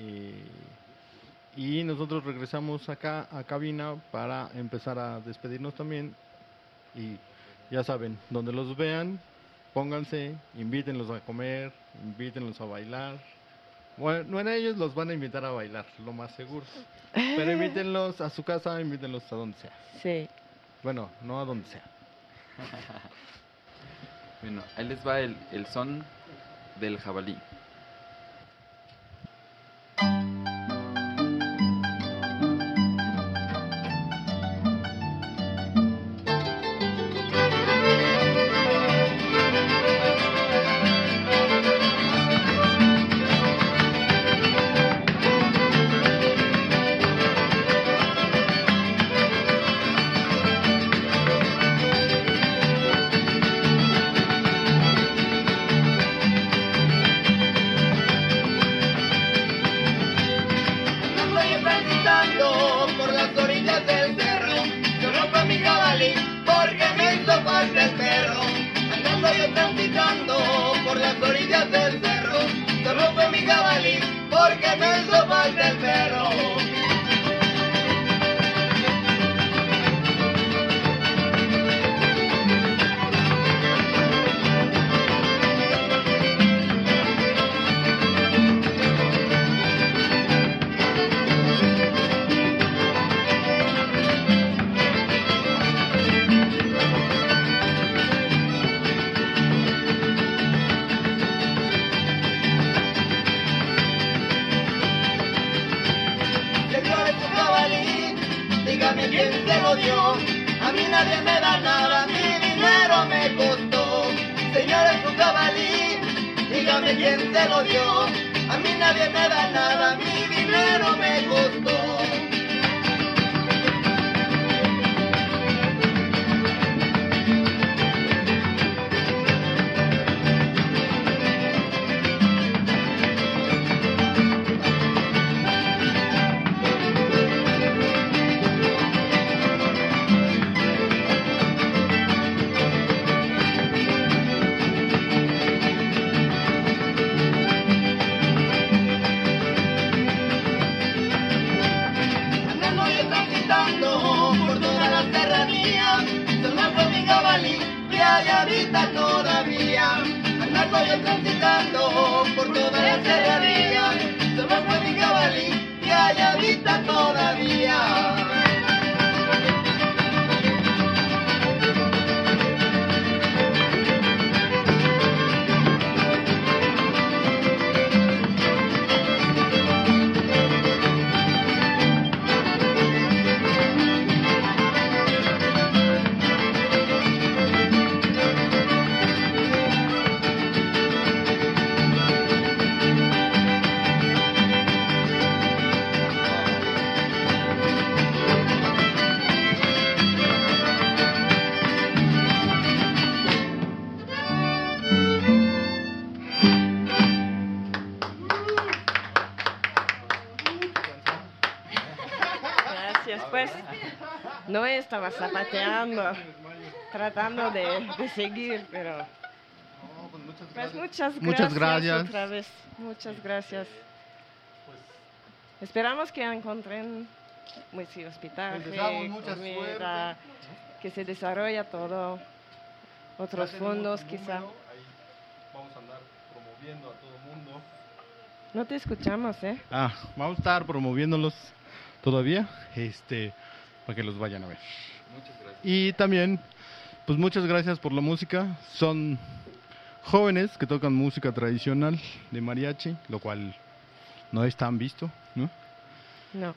S3: Y nosotros regresamos acá a cabina para empezar a despedirnos también. Y ya saben, donde los vean, pónganse, invítenlos a comer, invítenlos a bailar. Bueno, ellos los van a invitar a bailar, lo más seguro. Pero invítenlos a su casa, invítenlos a donde sea.
S5: Sí.
S3: Bueno, no a donde sea.
S10: Bueno, ahí les va el son del jabalí.
S9: Ando yo transitando por las orillas del cerro, solo con mi jabalí, porque me hizo falta el perro. Andando yo transitando por las orillas del cerro, solo con mi jabalí, porque me hizo falta el perro. nadie me da nada, mi dinero me costó. Señores, su cabalí, dígame quién te lo dio. A mí nadie me da nada, mi dinero me costó. Todavía andando yo transitando por toda la serranía, se me fue mi cabalí y allá vista todavía.
S5: Pues no estaba zapateando, tratando de seguir, pero pues muchas gracias otra vez, muchas gracias. Esperamos que encuentren hospedaje, comida, que se desarrolle todo, otros fondos quizá.
S3: Ahí vamos a andar promoviendo a todo el mundo.
S5: No te escuchamos,
S3: Vamos a estar promoviéndolos todavía, para que los vayan a ver.
S10: Muchas gracias.
S3: Y también, pues muchas gracias por la música. Son jóvenes que tocan música tradicional de mariachi, lo cual no es tan visto, ¿no?
S5: No.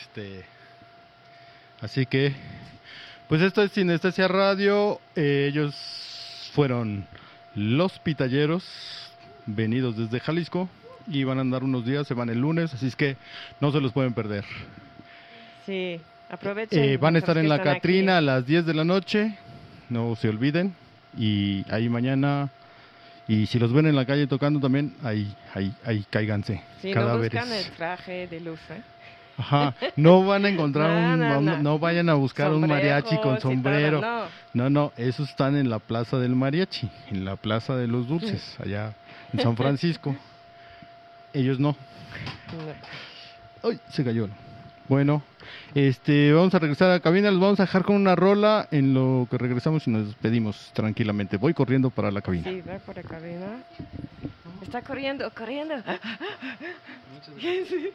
S3: Así que, pues esto es Sinestesia Radio. Ellos fueron Los Pitalleros, venidos desde Jalisco, y van a andar unos días, se van el lunes, así es que no se los pueden perder.
S5: Sí, aprovechen.
S3: Van a estar en la Catrina a las 10 de la noche, no se olviden, y ahí mañana, y si los ven en la calle tocando también, ahí cáiganse.
S5: Sí,
S3: cadáveres.
S5: No buscan el traje de luz,
S3: Ajá, no van a encontrar no vayan a buscar un
S5: Sombrejos
S3: mariachi con sombrero.
S5: Todo,
S3: No, esos están en la plaza del mariachi, en la plaza de los dulces, allá en San Francisco. Ellos no. Ay, se cayó. Bueno, vamos a regresar a la cabina, los vamos a dejar con una rola en lo que regresamos y nos despedimos tranquilamente. Voy corriendo para la cabina.
S5: Sí, va por la cabina. Está corriendo.
S10: Muchas gracias.
S5: Sí.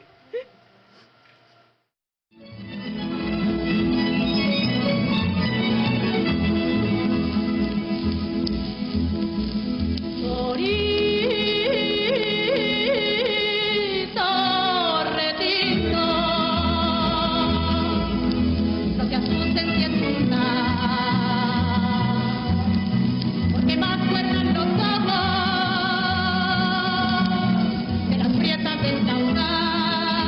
S7: Porque más cuerdan los ojos de las prietas de esta hogar.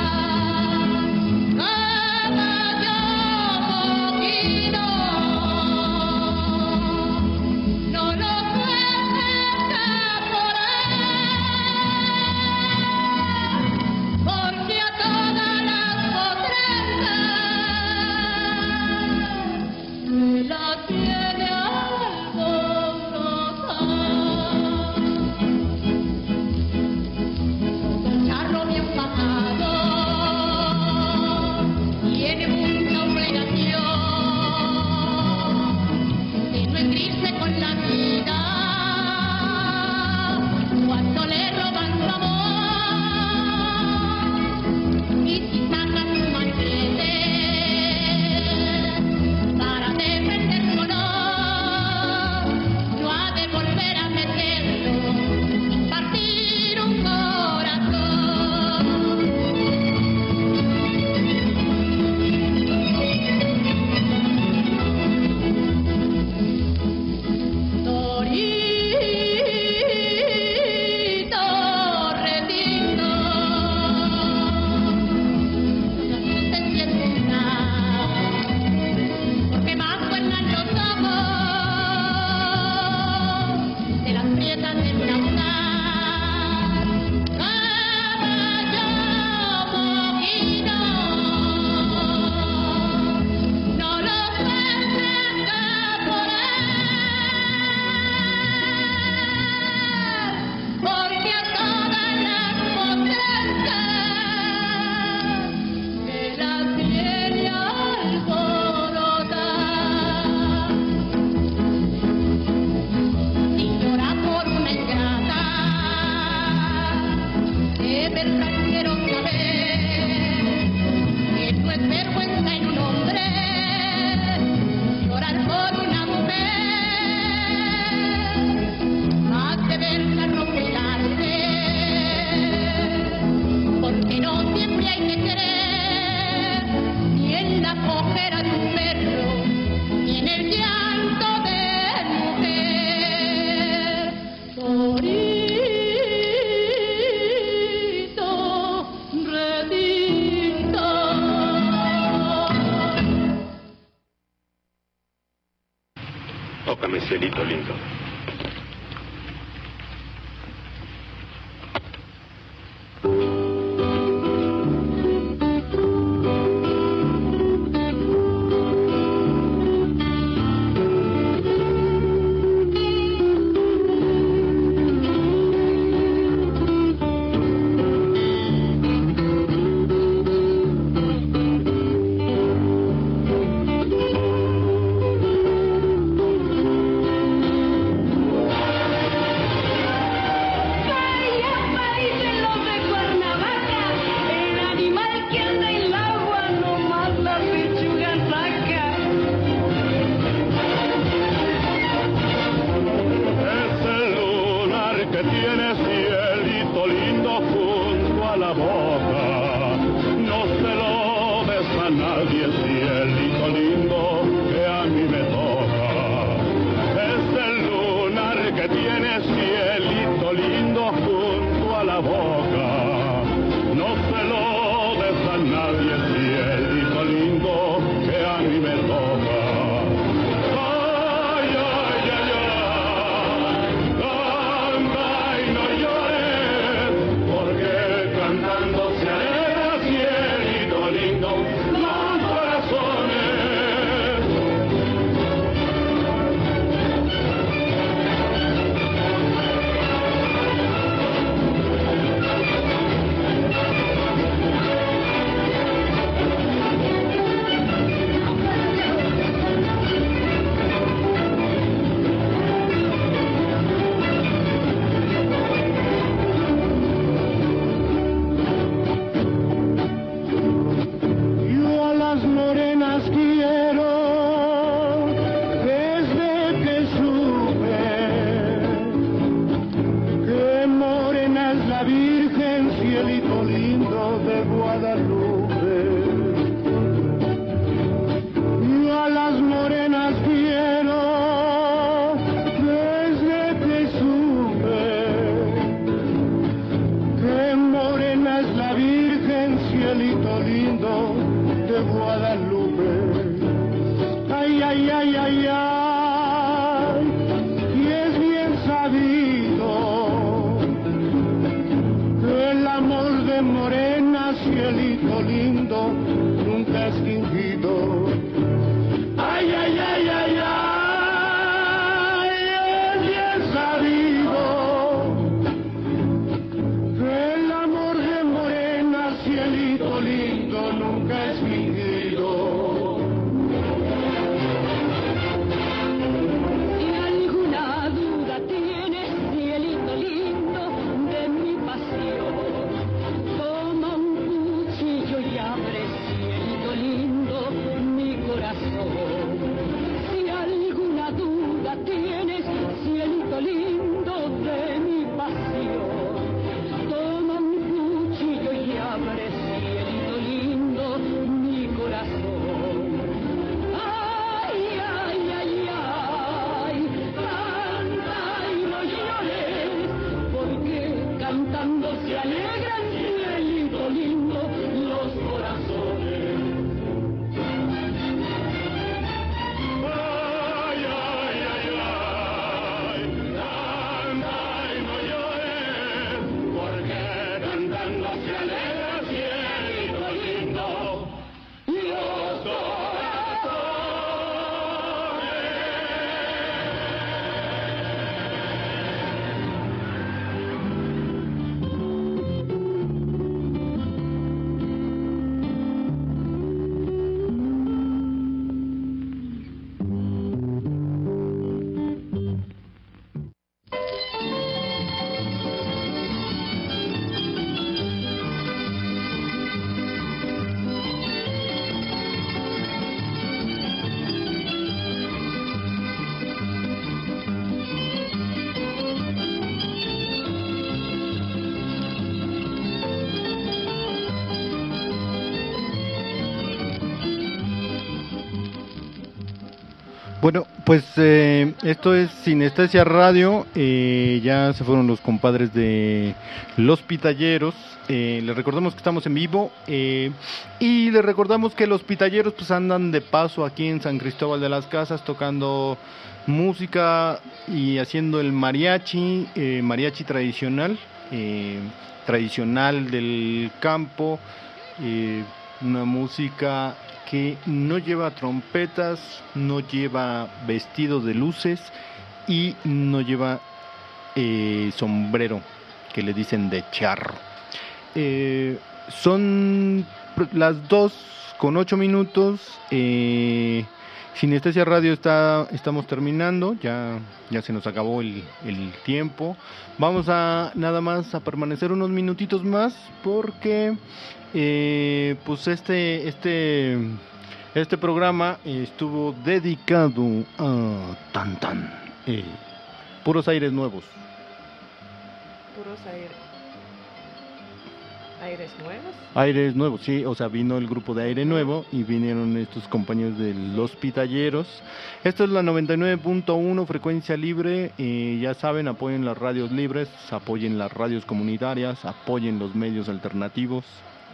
S11: Tócame, cielito lindo.
S7: Cielito lindo.
S3: Bueno, pues esto es Sinestesia Radio. Ya se fueron los compadres de Los Pitalleros. Les recordamos que estamos en vivo y les recordamos que los Pitalleros pues andan de paso aquí en San Cristóbal de las Casas tocando música y haciendo el mariachi, mariachi tradicional, tradicional del campo, una música que no lleva trompetas, no lleva vestido de luces y no lleva sombrero, que le dicen de charro. Son las 2:08. Sinestesia Radio estamos terminando, ya se nos acabó el tiempo. Vamos a nada más a permanecer unos minutitos más porque pues este programa estuvo dedicado a puros aires nuevos.
S5: Puros aires nuevos.
S3: Aires nuevos, sí, o sea, vino el grupo de Aire Nuevo y vinieron estos compañeros de Los Pitalleros. Esto es la 99.1 frecuencia libre, ya saben, apoyen las radios libres, apoyen las radios comunitarias, apoyen los medios alternativos.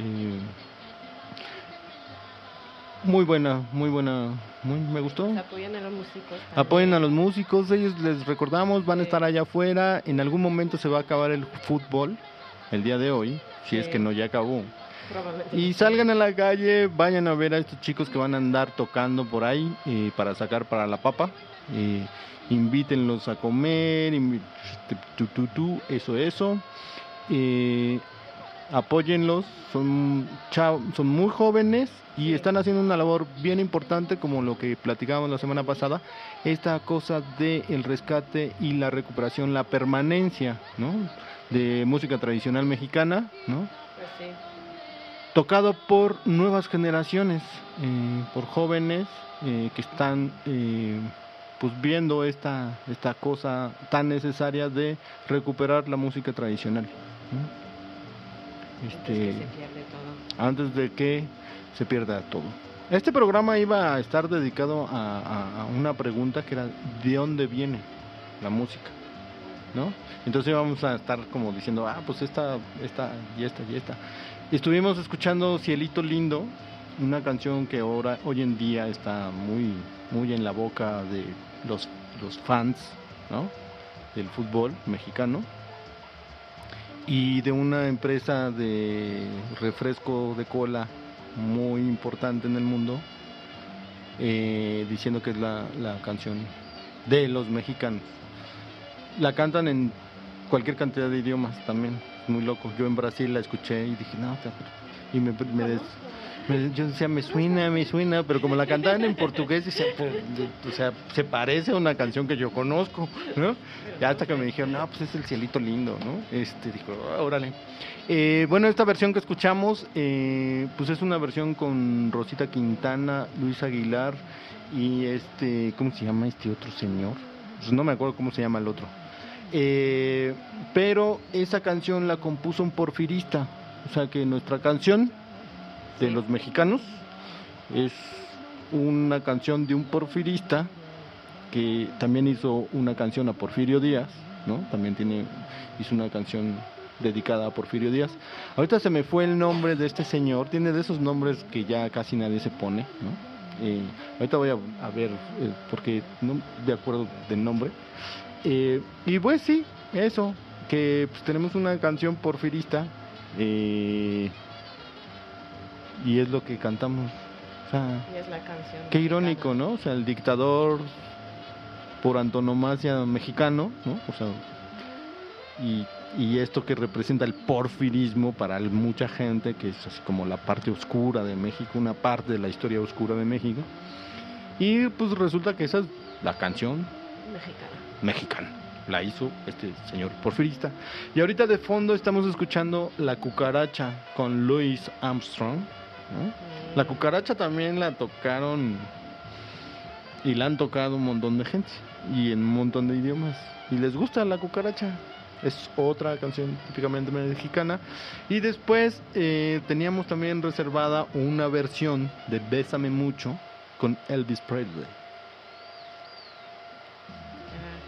S3: Muy buena, me gustó.
S5: Apoyen a los músicos también.
S3: Apoyen a los músicos, ellos les recordamos, van a estar allá afuera, en algún momento se va a acabar el fútbol, el día de hoy, si es que no ya acabó. Y salgan a la calle, vayan a ver a estos chicos que van a andar tocando por ahí para sacar para la papa. Invítenlos a comer, eso. Apóyenlos, son muy jóvenes y están haciendo una labor bien importante, como lo que platicábamos la semana pasada, esta cosa de el rescate y la recuperación, la permanencia, ¿no?, de música tradicional mexicana, ¿no?,
S5: Pues sí.
S3: tocado por nuevas generaciones, por jóvenes que están pues viendo esta cosa tan necesaria de recuperar la música tradicional, ¿no? Antes de que se pierda todo. Este programa iba a estar dedicado a una pregunta que era ¿de dónde viene la música?, ¿no? Entonces íbamos a estar como diciendo, pues esta y esta. Estuvimos escuchando Cielito Lindo, una canción que hoy en día está muy en la boca de los fans, ¿no?, del fútbol mexicano, y de una empresa de refresco de cola muy importante en el mundo, diciendo que es la canción de los mexicanos. La cantan en cualquier cantidad de idiomas también, muy loco. Yo en Brasil la escuché y dije, no, y yo decía, me suena, pero como la cantaban en portugués, decía, o sea, se parece a una canción que yo conozco, ¿no? Y hasta que me dijeron, no, pues es el Cielito Lindo, ¿no? Dijo, órale. Bueno, esta versión que escuchamos, pues es una versión con Rosita Quintana, Luis Aguilar y ¿cómo se llama este otro señor? Pues no me acuerdo cómo se llama el otro. Pero esa canción la compuso un porfirista, o sea que nuestra canción de los mexicanos es una canción de un porfirista que también hizo una canción a Porfirio Díaz, ¿no? También hizo una canción dedicada a Porfirio Díaz. Ahorita se me fue el nombre de este señor, tiene de esos nombres que ya casi nadie se pone, ¿no? Ahorita voy a ver porque no de acuerdo del nombre. Y pues sí, eso, que pues tenemos una canción porfirista, y es lo que cantamos, o sea,
S5: Y es la canción
S3: qué irónico, ¿no? O sea, el dictador por antonomasia mexicano, ¿no? O sea, y esto que representa el porfirismo para mucha gente, que es así como la parte oscura de México, una parte de la historia oscura de México, y pues resulta que esa es la canción mexicana. La hizo este señor porfirista. Y ahorita de fondo estamos escuchando La Cucaracha con Louis Armstrong, ¿no? La Cucaracha también la tocaron y la han tocado un montón de gente y en un montón de idiomas, y les gusta La Cucaracha. Es otra canción típicamente mexicana. Y después teníamos también reservada una versión de Bésame Mucho con Elvis Presley.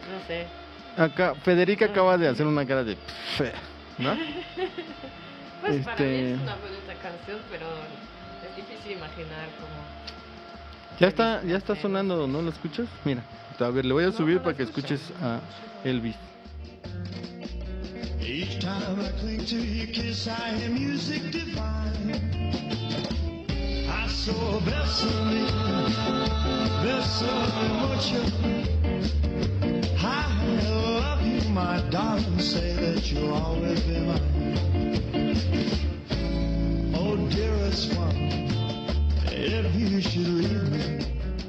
S5: No sé.
S3: Acá, Federica acaba de hacer una cara de... ¿no?
S5: Pues para mí es una bonita canción, pero es difícil imaginar cómo...
S3: Ya está sonando, ¿no? ¿Lo escuchas? Mira, a ver, le voy a subir para que escuches a Elvis.
S12: Each time I cling to your kiss, I hear music divine. I saw bésame mucho. I love you, my darling, say that you'll always be mine. Oh, dearest one, if you should leave me.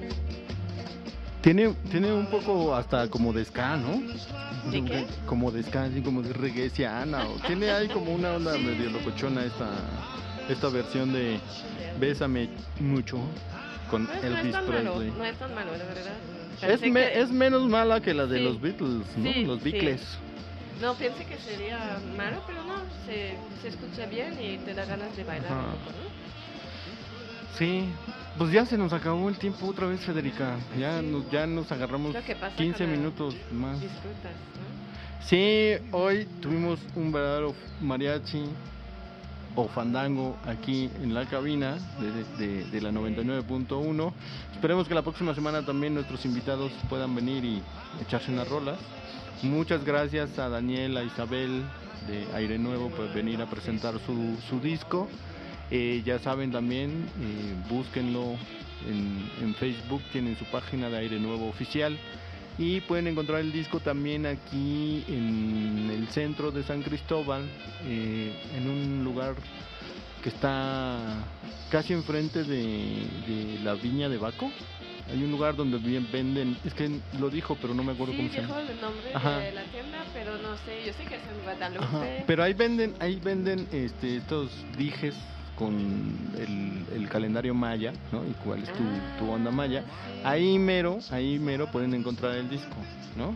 S3: Tiene un poco hasta como de ska, ¿no?
S5: ¿De qué?
S3: Como de ska, así como de reggaeziana. Tiene ahí como una onda medio locochona esta versión de Bésame Mucho con
S5: Pues
S3: Elvis Presley.
S5: No es tan malo, la verdad.
S3: Es menos mala que la de
S5: Sí.
S3: los Beatles, ¿no?
S5: Sí,
S3: Los
S5: sí.
S3: Beatles.
S5: No, pensé que sería malo, pero no, se escucha bien y te da ganas de bailar
S3: Ajá.
S5: un poco, ¿no?
S3: Sí, pues ya se nos acabó el tiempo otra vez, Federica. Ya nos agarramos
S5: Lo que pasa
S3: 15
S5: cuando
S3: minutos más.
S5: Disfrutas, ¿no?
S3: Sí, hoy tuvimos un verdadero mariachi o fandango aquí en la cabina de la 99.1. Esperemos que la próxima semana también nuestros invitados puedan venir y echarse unas rolas. Muchas gracias a Daniel, a Isabel de Aire Nuevo por venir a presentar su disco. Ya saben también, búsquenlo en Facebook, tienen su página de Aire Nuevo Oficial. Y pueden encontrar el disco también aquí en el centro de San Cristóbal, en un lugar que está casi enfrente de la Viña de Baco. Hay un lugar donde bien venden, es que lo dijo, pero no me acuerdo cómo se
S5: dijo
S3: llama.
S5: el nombre
S3: Ajá.
S5: de la tienda, pero no sé, yo sé que es en Guadalupe.
S3: Ajá, pero ahí venden estos dijes con el calendario maya, ¿no? Y cuál es tu onda maya. Ahí mero pueden encontrar el disco, ¿no?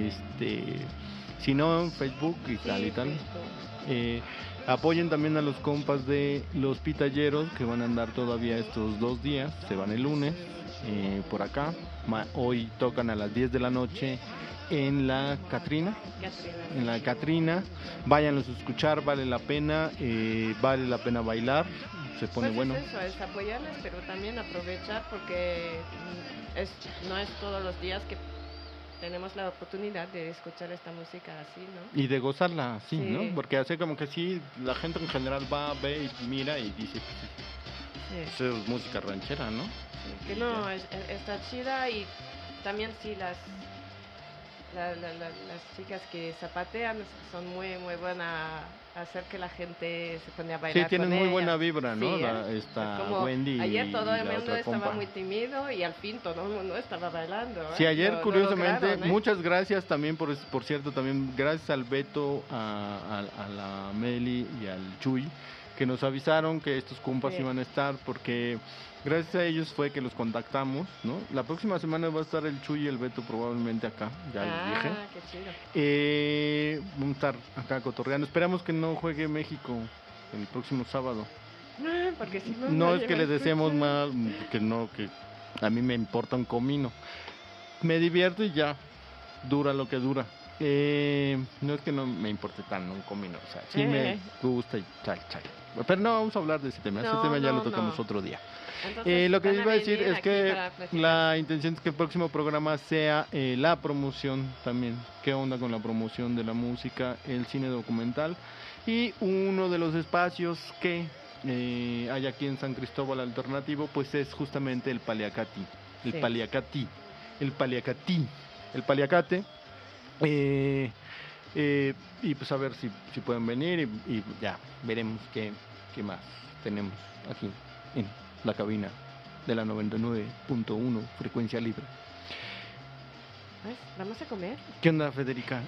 S3: Si no, en Facebook y tal y tal. Apoyen también a los compas de los Pitalleros que van a andar todavía estos 2 días, se van el lunes por acá. Hoy tocan a las 10 de la noche en la Catrina. En la Catrina, váyanlos a escuchar, vale la pena bailar, se pone
S5: Pues
S3: bueno.
S5: es eso, es apoyarles, pero también aprovechar porque no es todos los días que tenemos la oportunidad de escuchar esta música así, ¿no?
S3: Y de gozarla, sí,
S5: Sí.
S3: ¿no? Porque hace como que sí, la gente en general va, ve y mira y dice,
S5: Sí.
S3: eso es música ranchera, ¿no?
S5: Que no, está chida y también sí las chicas que zapatean son muy buenas a hacer que la gente se pone a bailar.
S3: Sí, tienen
S5: con
S3: muy
S5: ellas.
S3: buena vibra, ¿no?
S5: Sí,
S3: Esta
S5: es como
S3: Wendy
S5: ayer
S3: y
S5: todo el
S3: la
S5: mundo
S3: otra
S5: estaba
S3: compa.
S5: muy tímido y al fin todo el mundo estaba bailando.
S3: Sí, ayer
S5: Lo
S3: curiosamente,
S5: lograron, ¿eh?
S3: muchas gracias también, por cierto, también gracias al Beto, a la Meli y al Chuy, que nos avisaron que estos compas
S5: Sí.
S3: iban a estar, porque gracias a ellos fue que los contactamos, ¿no? La próxima semana va a estar el Chuy y el Beto probablemente acá, ya les dije.
S5: Qué chido.
S3: Vamos a estar acá cotorreando, esperamos que no juegue México el próximo sábado.
S5: Porque si
S3: No es
S5: nadie
S3: que
S5: me
S3: le deseemos
S5: escucha.
S3: mal, que a mí me importa un comino. Me divierto y ya, dura lo que dura. No es que no me importe tan un comino, o sea, sí me gusta y chal. Pero no vamos a hablar de ese tema, ese
S5: No,
S3: tema ya
S5: no,
S3: lo tocamos
S5: no.
S3: otro día.
S5: Entonces,
S3: Lo que
S5: van a
S3: iba a decir
S5: venir
S3: es
S5: aquí
S3: que
S5: para platicar.
S3: la intención es que el próximo programa sea la promoción también. ¿Qué onda con la promoción de la música, el cine documental? Y uno de los espacios que hay aquí en San Cristóbal alternativo, pues es justamente el Paliacati. El
S5: Sí.
S3: Paliacati. El Paliacate. Y pues a ver si pueden venir y ya veremos qué más tenemos aquí en la cabina de la 99.1 frecuencia libre.
S5: Pues, ¿vamos a comer?
S3: ¿Qué onda, Federica?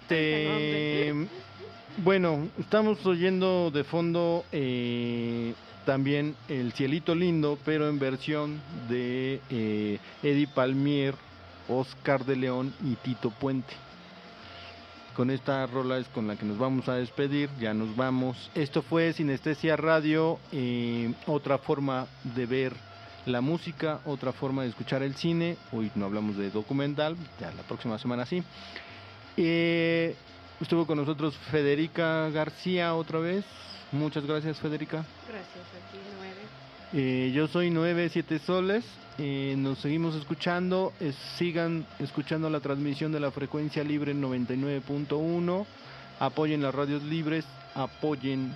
S3: Bueno, estamos oyendo de fondo también El Cielito Lindo, pero en versión de Eddie Palmier, Oscar de León y Tito Puente. Con esta rola es con la que nos vamos a despedir, ya nos vamos. Esto fue Sinestesia Radio, otra forma de ver la música, otra forma de escuchar el cine. Hoy no hablamos de documental, ya la próxima semana sí. Estuvo con nosotros Federica García otra vez. Muchas gracias, Federica.
S4: Gracias a ti, Noé.
S3: Yo soy 97 Soles. Nos seguimos escuchando. Sigan escuchando la transmisión de la frecuencia libre 99.1. Apoyen las radios libres. Apoyen.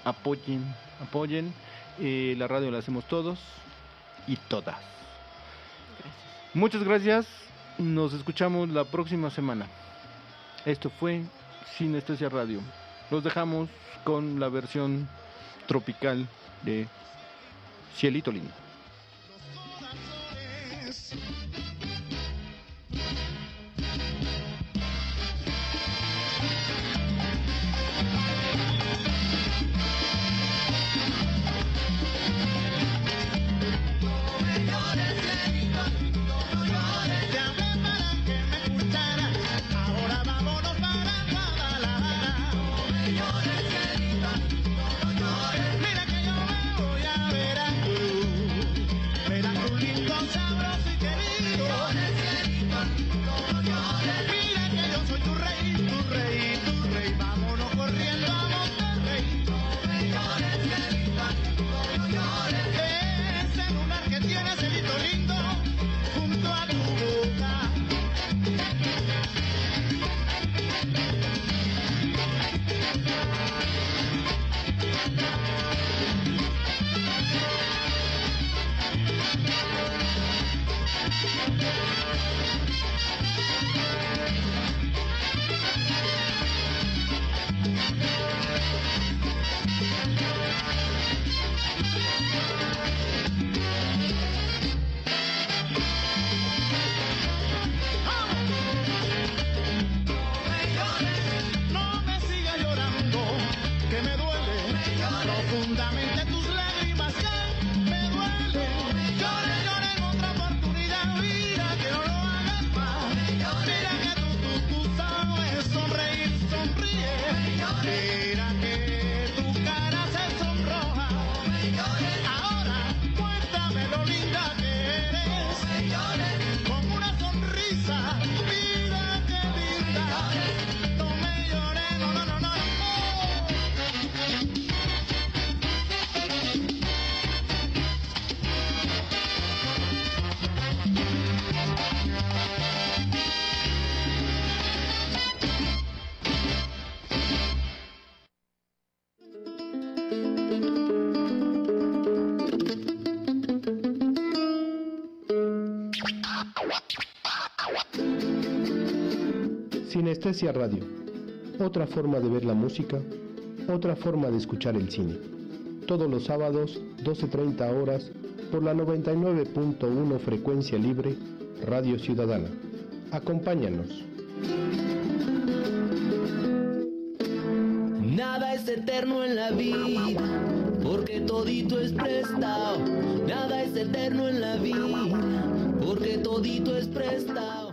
S3: La radio la hacemos todos y todas.
S4: Gracias.
S3: Muchas gracias. Nos escuchamos la próxima semana. Esto fue Sinestesia Radio. Los dejamos con la versión tropical de Cielito Lindo.
S1: Sinestesia Radio, otra forma de ver la música, otra forma de escuchar el cine. Todos los sábados, 12:30 horas, por la 99.1 frecuencia libre, Radio Ciudadana. Acompáñanos.
S2: Nada es eterno en la vida, porque todito es prestado. Nada es eterno en la vida, porque todito es prestado.